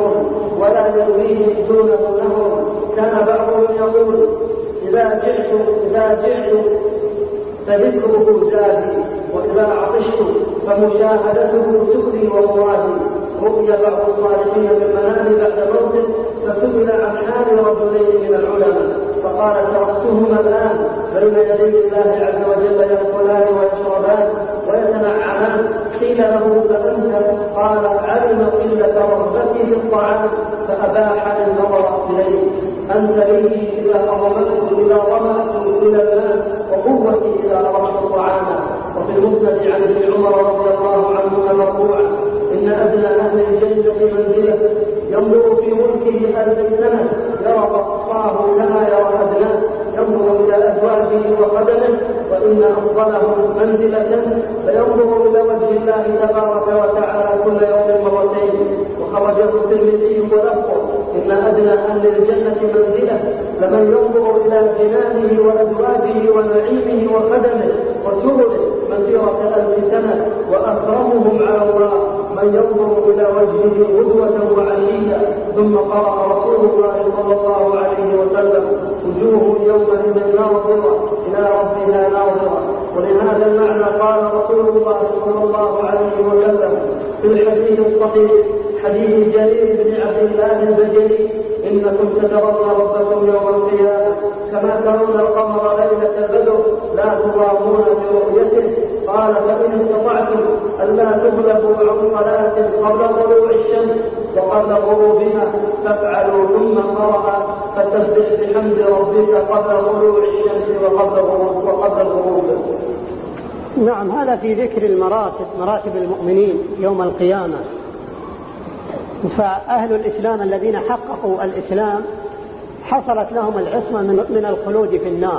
نهر. كان بعضهم يقول: إذا جعت فذكره زادي، وإذا عطشت فمشاهدته سكري ومرادي. رؤي بعض الصالحين بالمنام بعد موته، فسئل عن حال رجلين من العلماء فقال: تركتهما الآن بين يدي الله عز وجل يأكلان ويشربان ويتنعمان. قيل له: فأنت؟ قال: علم قلة رغبتي في الطعام فأباح النظر إليه. أنت لي إذا ظمأت إلى الماء، وقوتي إذا أردت طعاما. وفي المسند عن ابن عمر رضي الله عنهما مرفوعا: إن أدنى أهل الجنة منزلة ينظر في ملكه 1000 سنة يرى أقصاه كما يرى أدناه، ينظر إلى أزواجه وقدمه. وإن أفضلهم منزلة فينظر إلى وجه الله تبارك وتعالى كل يوم مرتين. وخرجه الترمذي ولفظه: إن أدنى أهل الجنة منزلة لمن ينظر إلى جنانه وأزواجه ونعيمه وقدمه وسرره مسيرة 1000 سنة، وأكرمهم على الله من ينظر إلى وجهه غدوة وعشية. ثم قرأ رسول الله صلى الله عليه وسلم: وجوه يومئذ ناظرة إلى ربها ناظرة. ولهذا المعنى قال رسول الله صلى الله عليه وسلم في الحديث الصحيح حديث جرير بن عبد الله البجلي: إنكم سترون ربكم يوم القيامة كما ترون القمر ليلة البدر لا تضامون في رؤيته. قال: فإن استطعتم ألا تغلبوا عن صلاة قبل طلوع الشمس وقبل غروبها فافعلوا. ثم قرأ: فسبح بحمد ربك قبل طلوع الشمس وقبل الغروب. نعم، هذا في ذكر مراتب المؤمنين يوم القيامة. فأهل الإسلام الذين حققوا الإسلام حصلت لهم العصمة من الخلود في النار،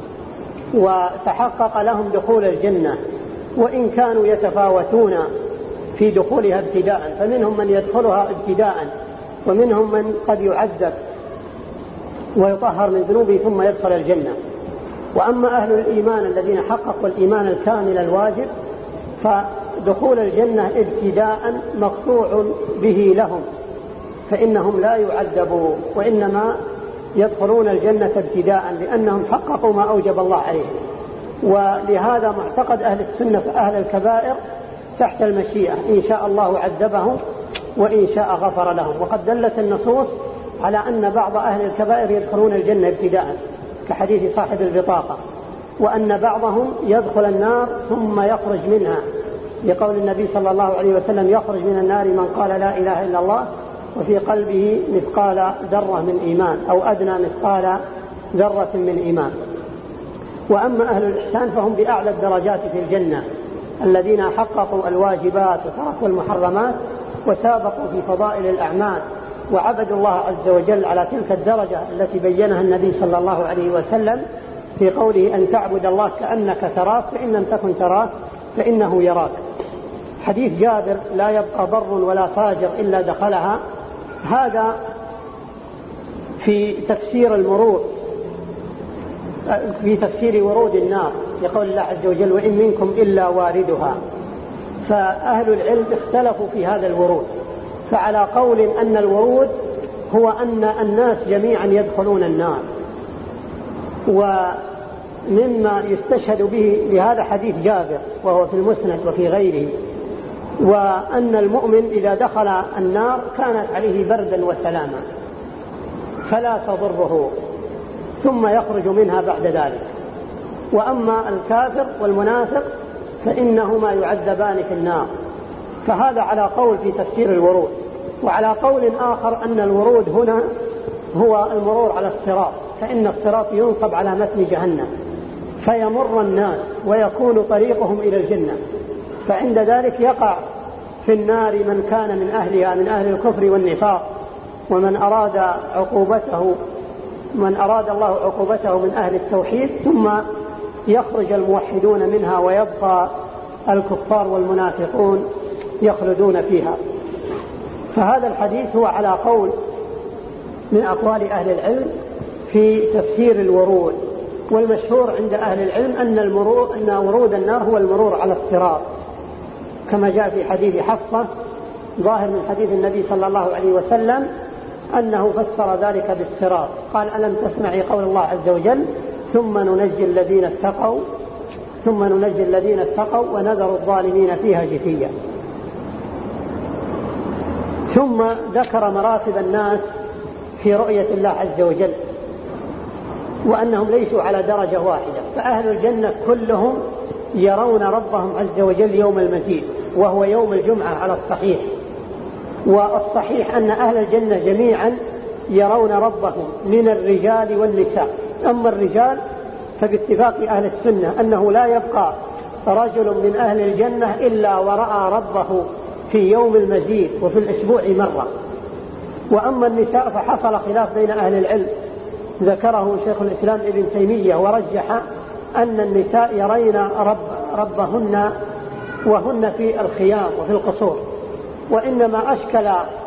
وتحقق لهم دخول الجنة، وإن كانوا يتفاوتون في دخولها ابتداء، فمنهم من يدخلها ابتداء ومنهم من قد يعذب ويطهر من ذنوبه ثم يدخل الجنة. وأما أهل الإيمان الذين حققوا الإيمان الكامل الواجب فدخول الجنة ابتداء مقطوع به لهم، فإنهم لا يعذبوا وإنما يدخلون الجنة ابتداء لأنهم حققوا ما أوجب الله عليهم. ولهذا معتقد أهل السنة أهل الكبائر تحت المشيئة، إن شاء الله عذبهم وإن شاء غفر لهم. وقد دلت النصوص على أن بعض أهل الكبائر يدخلون الجنة ابتداء كحديث صاحب البطاقة، وأن بعضهم يدخل النار ثم يخرج منها، لقول النبي صلى الله عليه وسلم: يخرج من النار من قال لا إله إلا الله وفي قلبه مثقال ذرة من إيمان، أو أدنى مثقال ذرة من إيمان. وأما أهل الإحسان فهم بأعلى الدرجات في الجنة، الذين حققوا الواجبات وتركوا المحرمات وسابقوا في فضائل الأعمال وعبدوا الله عز وجل على تلك الدرجة التي بينها النبي صلى الله عليه وسلم في قوله أن تعبد الله كأنك تراه فإن لم تكن تراه فإنه يراك. حديث جابر لا يبقى بر ولا فاجر إلا دخلها، هذا في تفسير المرور، في تفسير ورود النار يقول الله عز وجل وإن منكم إلا واردها. فأهل العلم اختلفوا في هذا الورود، فعلى قول أن الورود هو أن الناس جميعا يدخلون النار، ومما يستشهد به لهذا حديث جابر وهو في المسند وفي غيره، وأن المؤمن إذا دخل النار كانت عليه بردا وسلاما فلا تضره ثم يخرج منها بعد ذلك. وأما الكافر والمنافق فإنهما يعذبان في النار. فهذا على قول في تفسير الورود. وعلى قول آخر أن الورود هنا هو المرور على الصراط، فإن الصراط ينصب على متن جهنم فيمر الناس ويكون طريقهم إلى الجنة، فعند ذلك يقع في النار من كان من أهلها من أهل الكفر والنفاق، ومن أراد الله عقوبته من أهل التوحيد، ثم يخرج الموحدون منها ويبقى الكفار والمنافقون يخلدون فيها. فهذا الحديث هو على قول من أقوال أهل العلم في تفسير الورود. والمشهور عند أهل العلم أن ورود النار هو المرور على الصراط، كما جاء في حديث حفصة ظاهر من حديث النبي صلى الله عليه وسلم أنه فسر ذلك بالصراط، قال ألم تسمعي قول الله عز وجل ثم ننجي الذين اتقوا ونذر الظالمين فيها جثيا. ثم ذكر مراتب الناس في رؤية الله عز وجل وأنهم ليسوا على درجة واحدة. فأهل الجنة كلهم يرون ربهم عز وجل يوم المزيد وهو يوم الجمعة على الصحيح، والصحيح أن أهل الجنة جميعا يرون ربهم من الرجال والنساء. أما الرجال فباتفاق أهل السنة أنه لا يبقى رجل من أهل الجنة إلا ورأى ربه في يوم المزيد وفي الأسبوع مرة. وأما النساء فحصل خلاف بين أهل العلم، ذكره شيخ الإسلام ابن تيمية ورجح أن النساء يرين ربهن وهن في الخيام وفي القصور. وإنما أشكل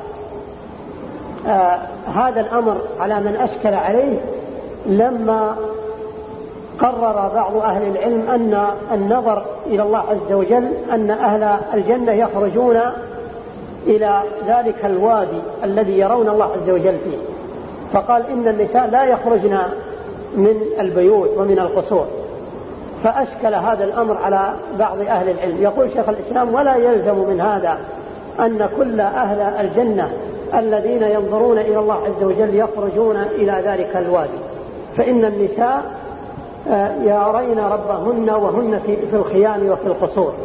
هذا الأمر على من أشكل عليه لما قرر بعض أهل العلم أن النظر إلى الله عز وجل أن أهل الجنة يخرجون إلى ذلك الوادي الذي يرون الله عز وجل فيه، فقال إن النساء لا يخرجن من البيوت ومن القصور، فأشكل هذا الأمر على بعض أهل العلم. يقول شيخ الإسلام ولا يلزم من هذا أن كل أهل الجنة الذين ينظرون إلى الله عز وجل يخرجون إلى ذلك الوادي، فإن النساء يرين ربهن وهن في الخيام وفي القصور.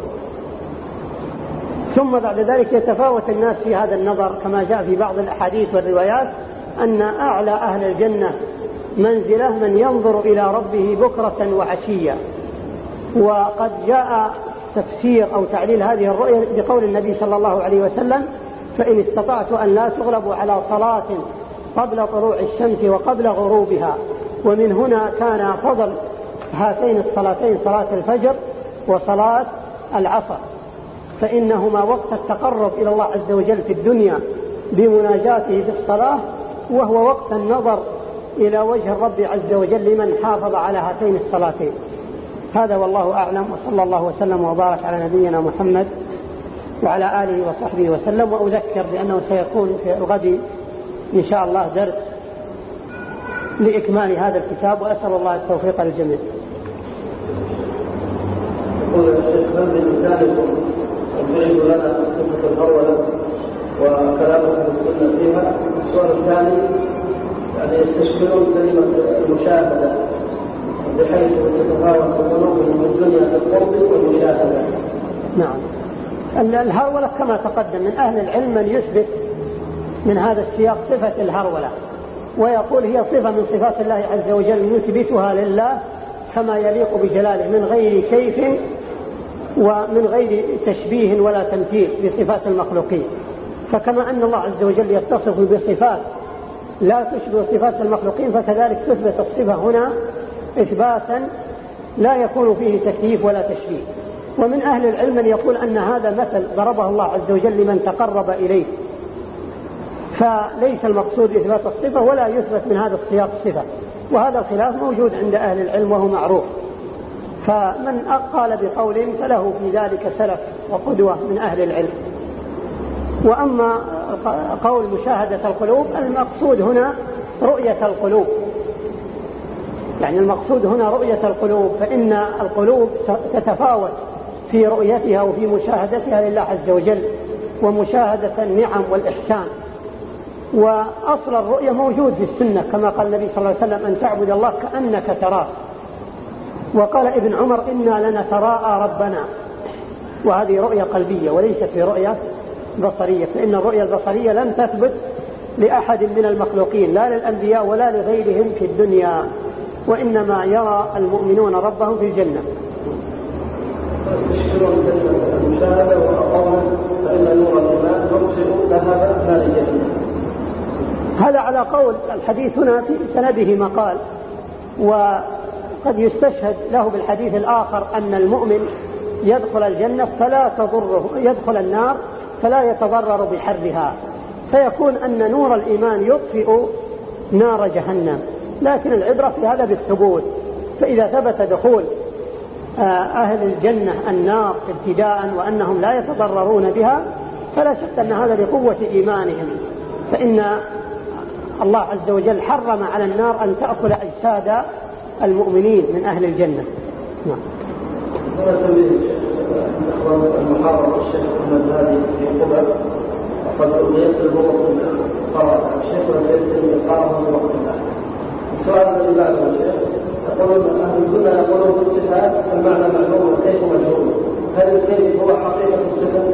ثم بعد ذلك يتفاوت الناس في هذا النظر كما جاء في بعض الأحاديث والروايات أن أعلى أهل الجنة منزلة من ينظر إلى ربه بكرة وعشية. وقد جاء تفسير أو تعليل هذه الرؤية بقول النبي صلى الله عليه وسلم فإن استطعت أن لا تغلبوا على صلاة قبل طلوع الشمس وقبل غروبها. ومن هنا كان فضل هاتين الصلاتين صلاة الفجر وصلاة العصر، فإنهما وقت التقرب إلى الله عز وجل في الدنيا بمناجاته في الصلاة، وهو وقت النظر إلى وجه الرب عز وجل لمن حافظ على هاتين الصلاتين. هذا والله أعلم، وصلى الله وسلم وبارك على نبينا محمد وعلى آله وصحبه وسلم. وأذكر بأنه سيكون في الغد إن شاء الله درس لإكمال هذا الكتاب، وأسأل الله التوفيق للجميع. يقول الشيخ من مثالكم الفعل لنا صفة الأولى وكلامكم السنة فيها. السؤال الثاني يعني يستشكلون كلمة المشاهدة بحيث تتفاوت قلوبهم من الدنيا بالقرب والمشاهدة. نعم، الهرولة كما تقدم من أهل العلم من يثبت من هذا السياق صفة الهرولة ويقول هي صفة من صفات الله عز وجل يثبتها لله كما يليق بجلاله من غير كيف ومن غير تشبيه ولا تمثيل بصفات المخلوقين. فكما أن الله عز وجل يتصف بصفات لا تشبه صفات المخلوقين، فكذلك تثبت الصفة هنا إثباتا لا يكون فيه تكييف ولا تشبيه. ومن أهل العلم من يقول أن هذا مثل ضربه الله عز وجل لمن تقرب إليه، فليس المقصود إثبات الصفة ولا يثبت من هذا السياق الصفة، وهذا الخلاف موجود عند أهل العلم وهو معروف. فمن قال بقول فله في ذلك سلف وقدوة من أهل العلم. وأما قول مشاهدة القلوب، المقصود هنا رؤية القلوب، يعني المقصود هنا رؤية القلوب، فإن القلوب تتفاوت في رؤيتها وفي مشاهدتها لله عز وجل ومشاهدة النعم والإحسان. وأصل الرؤية موجود في السنة كما قال النبي صلى الله عليه وسلم: أن تعبد الله كأنك تراه. وقال ابن عمر: إنا لنتراءى ربنا، وهذه رؤية قلبية وليست في رؤية بصرية، فإن الرؤية البصرية لم تثبت لأحد من المخلوقين لا للأنبياء ولا لغيرهم في الدنيا، وإنما يرى المؤمنون ربهم في الجنة. المشاهدة وقوله فإن نور الإيمان يبصر ذهب لا لجهنم، هذا على قول الحديث هنا في سنده مقال، وقد يستشهد له بالحديث الآخر أن المؤمن يدخل الجنة فلا تضره، يدخل النار فلا يتضرر بحرها، فيكون أن نور الإيمان يطفئ نار جهنم. لكن العبرة في هذا بالثبوت، فإذا ثبت دخول أهل الجنة النار ابتداء وأنهم لا يتضررون بها، فلا شك أن هذا لقوة إيمانهم، فإن الله عز وجل حرم على النار أن تأكل أجساد المؤمنين من أهل الجنة. نعم. المحاضرة الشيخ محمد هذه في قبل قد يطلب وقت قراءة الشيخ والسيد قراءة في وقت الله. السؤال الذي بعده الشيخ يقولون أهل السنة يقولون في الصفات المعنى معلوم والكيف مجهول، هل الكيف هو حقيقة الصفات؟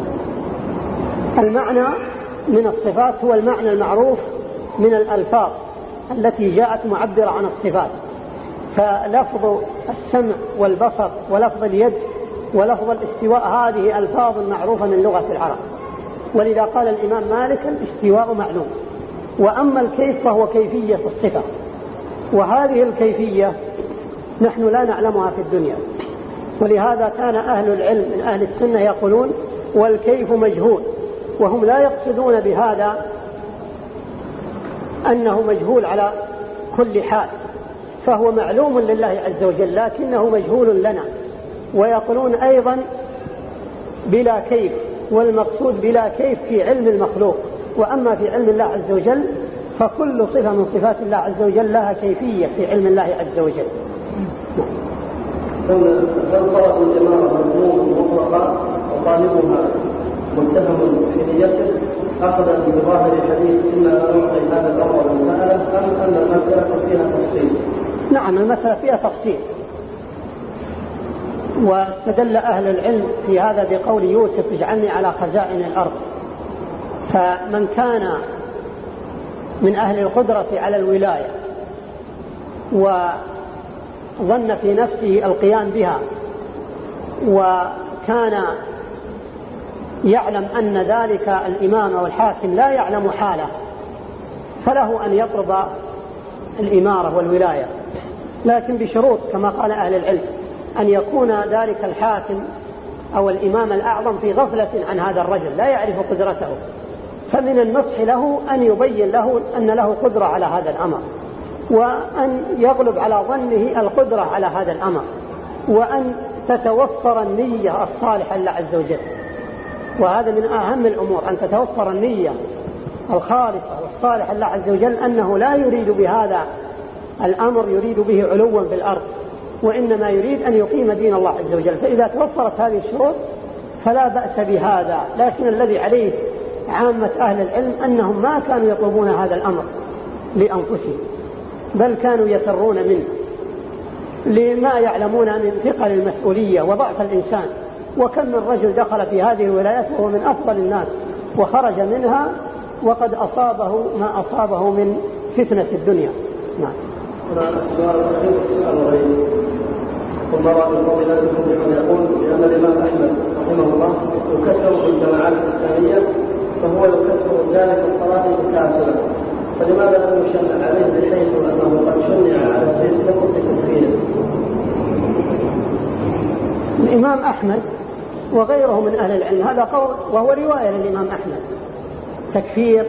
المعنى من الصفات هو المعنى المعروف من الألفاظ التي جاءت معبرة عن الصفات، فلفظ السمع والبصر ولفظ اليد ولفظ الاستواء هذه ألفاظ معروفة من لغة العرب، ولذا قال الإمام مالك: الاستواء معلوم. وأما الكيف فهو كيفية الصفة، وهذه الكيفية نحن لا نعلمها في الدنيا، ولهذا كان أهل العلم من أهل السنة يقولون: والكيف مجهول، وهم لا يقصدون بهذا أنه مجهول على كل حال، فهو معلوم لله عز وجل لكنه مجهول لنا. ويقولون أيضا بلا كيف، والمقصود بلا كيف في علم المخلوق، وأما في علم الله عز وجل فكل صفة من صفات الله عز وجل لها كيفية في علم الله عز وجل. فالطلب الجماعة مضمون مطلقا وطالبها متهم في نيته أخذا بظاهر الحديث: إنا نعطي هذا الأمر المسألة، أم أن المسألة فيها تفصيل؟ نعم، المسألة فيها تفصيل. واستدل أهل العلم في هذا بقول يوسف: اجعلني على خزائن الأرض. فمن كان من أهل القدرة على الولاية وظن في نفسه القيام بها وكان يعلم أن ذلك الإمام والحاكم لا يعلم حاله، فله أن يطلب الإمارة والولاية، لكن بشروط كما قال أهل العلم: أن يكون ذلك الحاكم أو الإمام الأعظم في غفلة عن هذا الرجل لا يعرف قدرته، فمن النصح له أن يبين له أن له قدرة على هذا الأمر، وأن يغلب على ظنه القدرة على هذا الأمر، وأن تتوفر النية الصالحة لله عز وجل. وهذا من أهم الأمور، أن تتوفر النية الخالصة والصالحة لله عز وجل، أنه لا يريد بهذا الأمر يريد به علوا في الأرض، وإنما يريد أن يقيم دين الله عز وجل. فإذا توفرت هذه الشروط فلا بأس بهذا. لكن الذي عليه عامة أهل العلم أنهم ما كانوا يطلبون هذا الأمر لأنفسهم، بل كانوا يفرون منه لما يعلمون من ثقل المسؤولية وضعف الإنسان. وكم من رجل دخل في هذه الولايات وهو من أفضل الناس وخرج منها وقد أصابه ما أصابه من فتنة الدنيا. نعم. ثم رأى فضيلتكم بمن يقول بأن الإمام أحمد رحمه الله يكفر في الجماعات الإسلامية، فهو الإسلام، فلماذا لم يشنع عليه بحيث أنه قد شنع على سيد قطب بتكفيره؟ الإمام أحمد وغيره من أهل العلم هذا قول وهو رواية للإمام أحمد تكفير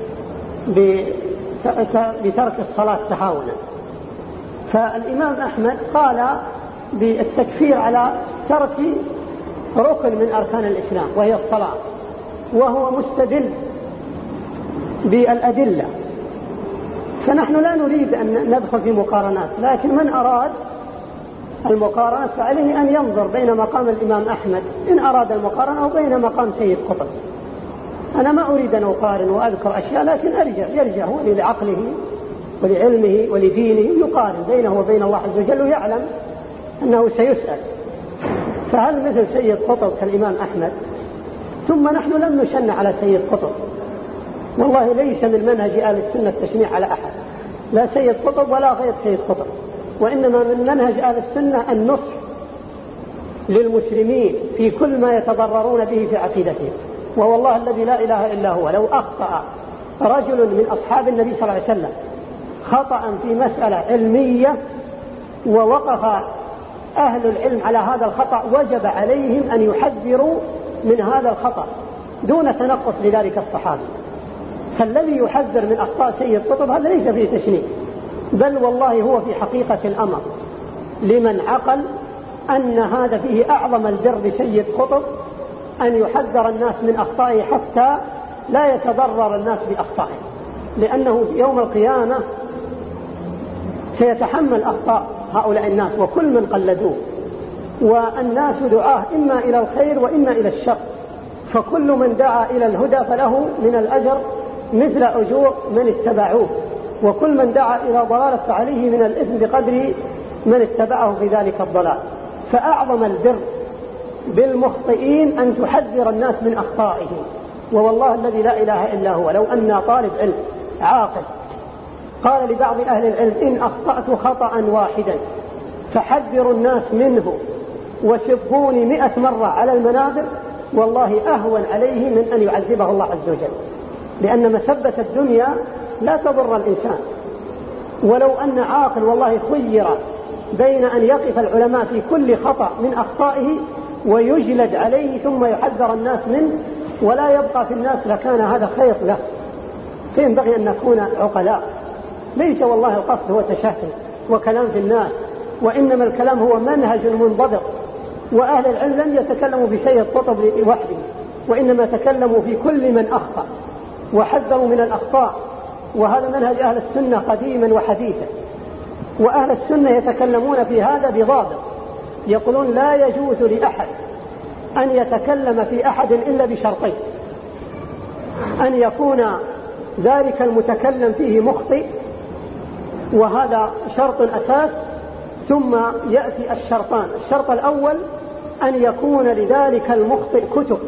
بترك الصلاة تهاونا. فالإمام أحمد قال بالتكفير على ترك ركن من أركان الإسلام وهي الصلاة، وهو مستدل بالأدلة. فنحن لا نريد أن ندخل في مقارنات، لكن من أراد المقارنة فعليه أن ينظر بين مقام الإمام أحمد إن أراد المقارنة أو بين مقام سيد قطب. أنا ما أريد أن أقارن وأذكر أشياء، لكن يرجع هو لعقله ولعلمه ولدينه يقارن بينه وبين الله عز وجل ويعلم أنه سيسأل. فهل مثل سيد قطب كالإمام أحمد؟ ثم نحن لم نشنع على سيد قطب، والله ليس من منهج أهل السنة التشنيع على أحد، لا سيد قطب ولا غير سيد قطب، وإنما من منهج أهل السنة النصح للمسلمين في كل ما يتضررون به في عقيدتهم. ووالله الذي لا إله إلا هو لو أخطأ رجل من أصحاب النبي صلى الله عليه وسلم خطأ في مسألة علمية ووقف أهل العلم على هذا الخطأ وجب عليهم أن يحذروا من هذا الخطأ دون تنقص لذلك الصحابي. فالذي يحذر من أخطاء سيد قطب هذا ليس فيه تشنيع، بل والله هو في حقيقة الأمر لمن عقل أن هذا فيه أعظم البر بسيد قطب أن يحذر الناس من أخطائه حتى لا يتضرر الناس بأخطائه، لأنه يوم القيامة سيتحمل أخطاء هؤلاء الناس وكل من قلدوه، والناس دعاه إما إلى الخير وإما إلى الشر، فكل من دعا إلى الهدى فله من الأجر مثل أجور من اتبعوه، وكل من دعا إلى ضلالة فعليه من الإثم بقدر من اتبعه في ذلك الضلال. فأعظم البر بالمخطئين أن تحذر الناس من أخطائهم. ووالله الذي لا إله إلا هو لو أن طالب علم عاقل قال لبعض أهل العلم إن أخطأت خطأ واحدا فحذروا الناس منه وسبوني 100 مرة على المنابر، والله أهون عليه من أن يعذبه الله عز وجل، لأن مسبة الدنيا لا تضر الإنسان. ولو أن عاقل والله خير بين أن يقف العلماء في كل خطأ من أخطائه ويجلد عليه ثم يحذر الناس منه ولا يبقى في الناس لكان هذا خير له. فينبغي أن نكون عقلاء، ليس والله القصد هو تشهد وكلام في الناس، وإنما الكلام هو منهج منضبط. وأهل العلم لم يتكلموا في سيد قطب وحده، وإنما تكلموا في كل من أخطأ وحذروا من الأخطاء، وهذا منهج أهل السنة قديما وحديثا. وأهل السنة يتكلمون في هذا بضابط، يقولون لا يجوز لأحد أن يتكلم في أحد إلا بشرطين: أن يكون ذلك المتكلم فيه مخطئ، وهذا شرط أساس، ثم يأتي الشرطان: الشرط الأول أن يكون لذلك المخطئ كتب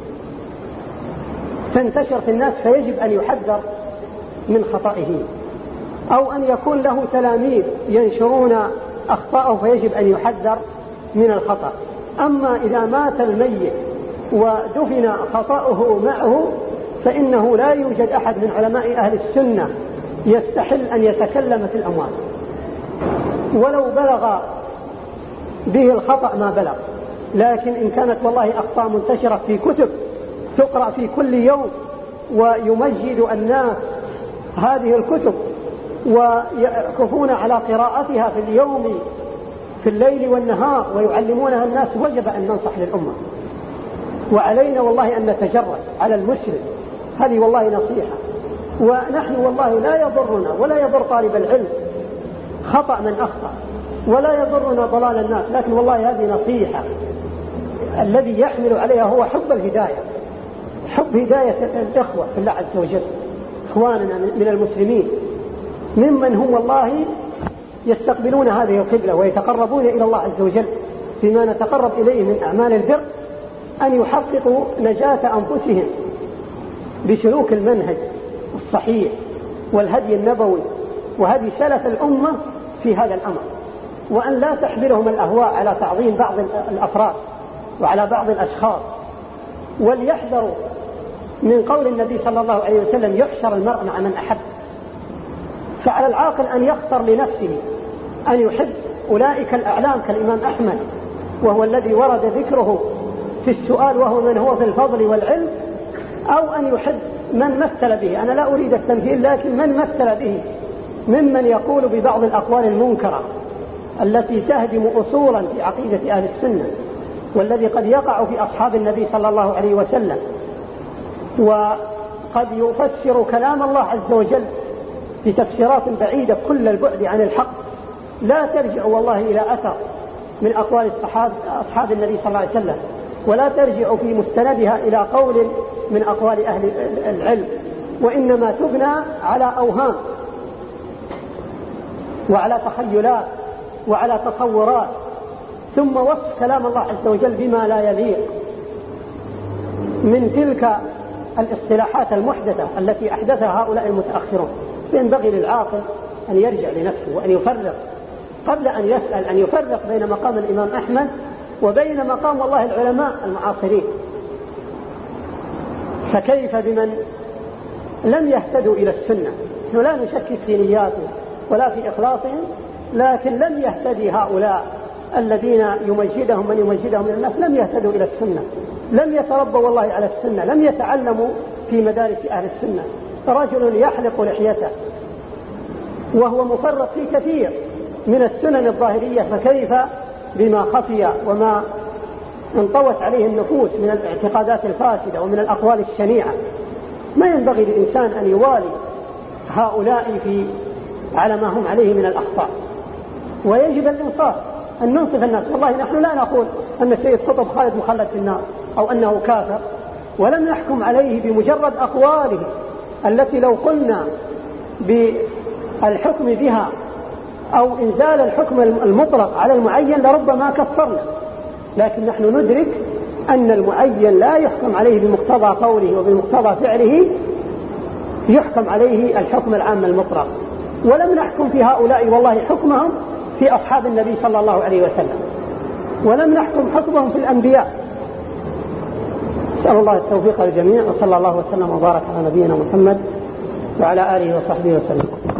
تنتشر في الناس فيجب أن يحذر من خطئه، أو أن يكون له تلاميذ ينشرون أخطاءه فيجب أن يحذر من الخطأ. أما إذا مات الميت ودفن خطأه معه فإنه لا يوجد أحد من علماء أهل السنة يستحل أن يتكلم في الأموات، ولو بلغ به الخطأ ما بلغ. لكن إن كانت والله أخطاء منتشرة في كتب تقرأ في كل يوم ويمجد الناس هذه الكتب ويعكفون على قراءتها في اليوم في الليل والنهار ويعلمونها الناس، وجب أن ننصح للأمة، وعلينا والله أن نتجرد على المسلم. هذه والله نصيحة، ونحن والله لا يضرنا ولا يضر طالب العلم خطأ من أخطأ، ولا يضرنا ضلال الناس، لكن والله هذه نصيحة الذي يحمل عليها هو حب الهداية، حب هداية الإخوة في الله عز وجل، إخواننا من المسلمين ممن هم والله يستقبلون هذه القبلة ويتقربون إلى الله عز وجل فيما نتقرب إليه من أعمال البر، أن يحققوا نجاة أنفسهم بسلوك المنهج الصحيح والهدي النبوي وهدي سلف الأمة في هذا الأمر، وأن لا تحملهم الأهواء على تعظيم بعض الأفراد وعلى بعض الأشخاص. وليحذروا من قول النبي صلى الله عليه وسلم يحشر المرء مع من أحب. فعلى العاقل أن يختار لنفسه أن يحب أولئك الأعلام كالإمام أحمد، وهو الذي ورد ذكره في السؤال، وهو من هو في الفضل والعلم، أو أن يحب من مثل به. أنا لا أريد التمثيل، لكن من مثل به ممن يقول ببعض الأقوال المنكرة التي تهدم أصولا في عقيدة أهل السنة، والذي قد يقع في أصحاب النبي صلى الله عليه وسلم، وقد يفسر كلام الله عز وجل بتفسيرات بعيدة كل البعد عن الحق، لا ترجع والله إلى أثر من أقوال أصحاب النبي صلى الله عليه وسلم، ولا ترجع في مستندها إلى قول من أقوال أهل العلم، وإنما تبنى على أوهام وعلى تخيلات وعلى تصورات، ثم وصف كلام الله عز وجل بما لا يليق من تلك الاصطلاحات المحدثة التي أحدثها هؤلاء المتأخرون. ينبغي للعاقل أن يرجع لنفسه وأن يفرق قبل أن يسأل، أن يفرق بين مقام الإمام أحمد وبين مقام والله العلماء المعاصرين. فكيف بمن لم يهتدوا إلى السنة؟ نحن لا نشكك في نياتهم ولا في إخلاصهم، لكن لم يهتدي هؤلاء الذين يمجدهم من يمجدهم من الناس، لم يهتدوا إلى السنة، لم يتربوا والله على السنة، لم يتعلموا في مدارس أهل السنة. فرجل يحلق لحيته وهو مفرط في كثير من السنن الظاهرية، فكيف بما خفي وما انطوت عليه النفوس من الاعتقادات الفاسدة ومن الأقوال الشنيعة؟ ما ينبغي للإنسان أن يوالي هؤلاء على ما هم عليه من الأخطاء، ويجب الإنصاف، أن ننصف الناس. والله نحن لا نقول أن السيد قطب خالد مخلد في النار أو أنه كافر، ولم نحكم عليه بمجرد أقواله التي لو قلنا بالحكم بها أو إنزال الحكم المطلق على المعين لربما كفرنا، لكن نحن ندرك أن المعين لا يحكم عليه بمقتضى قوله وبمقتضى فعله، يحكم عليه الحكم العام المطلق. ولم نحكم في هؤلاء والله حكمهم في أصحاب النبي صلى الله عليه وسلم، ولم نحكم حكمهم في الأنبياء. نسأل الله التوفيق للجميع، وصلى الله وسلم وبارك على نبينا محمد وعلى آله وصحبه وسلم.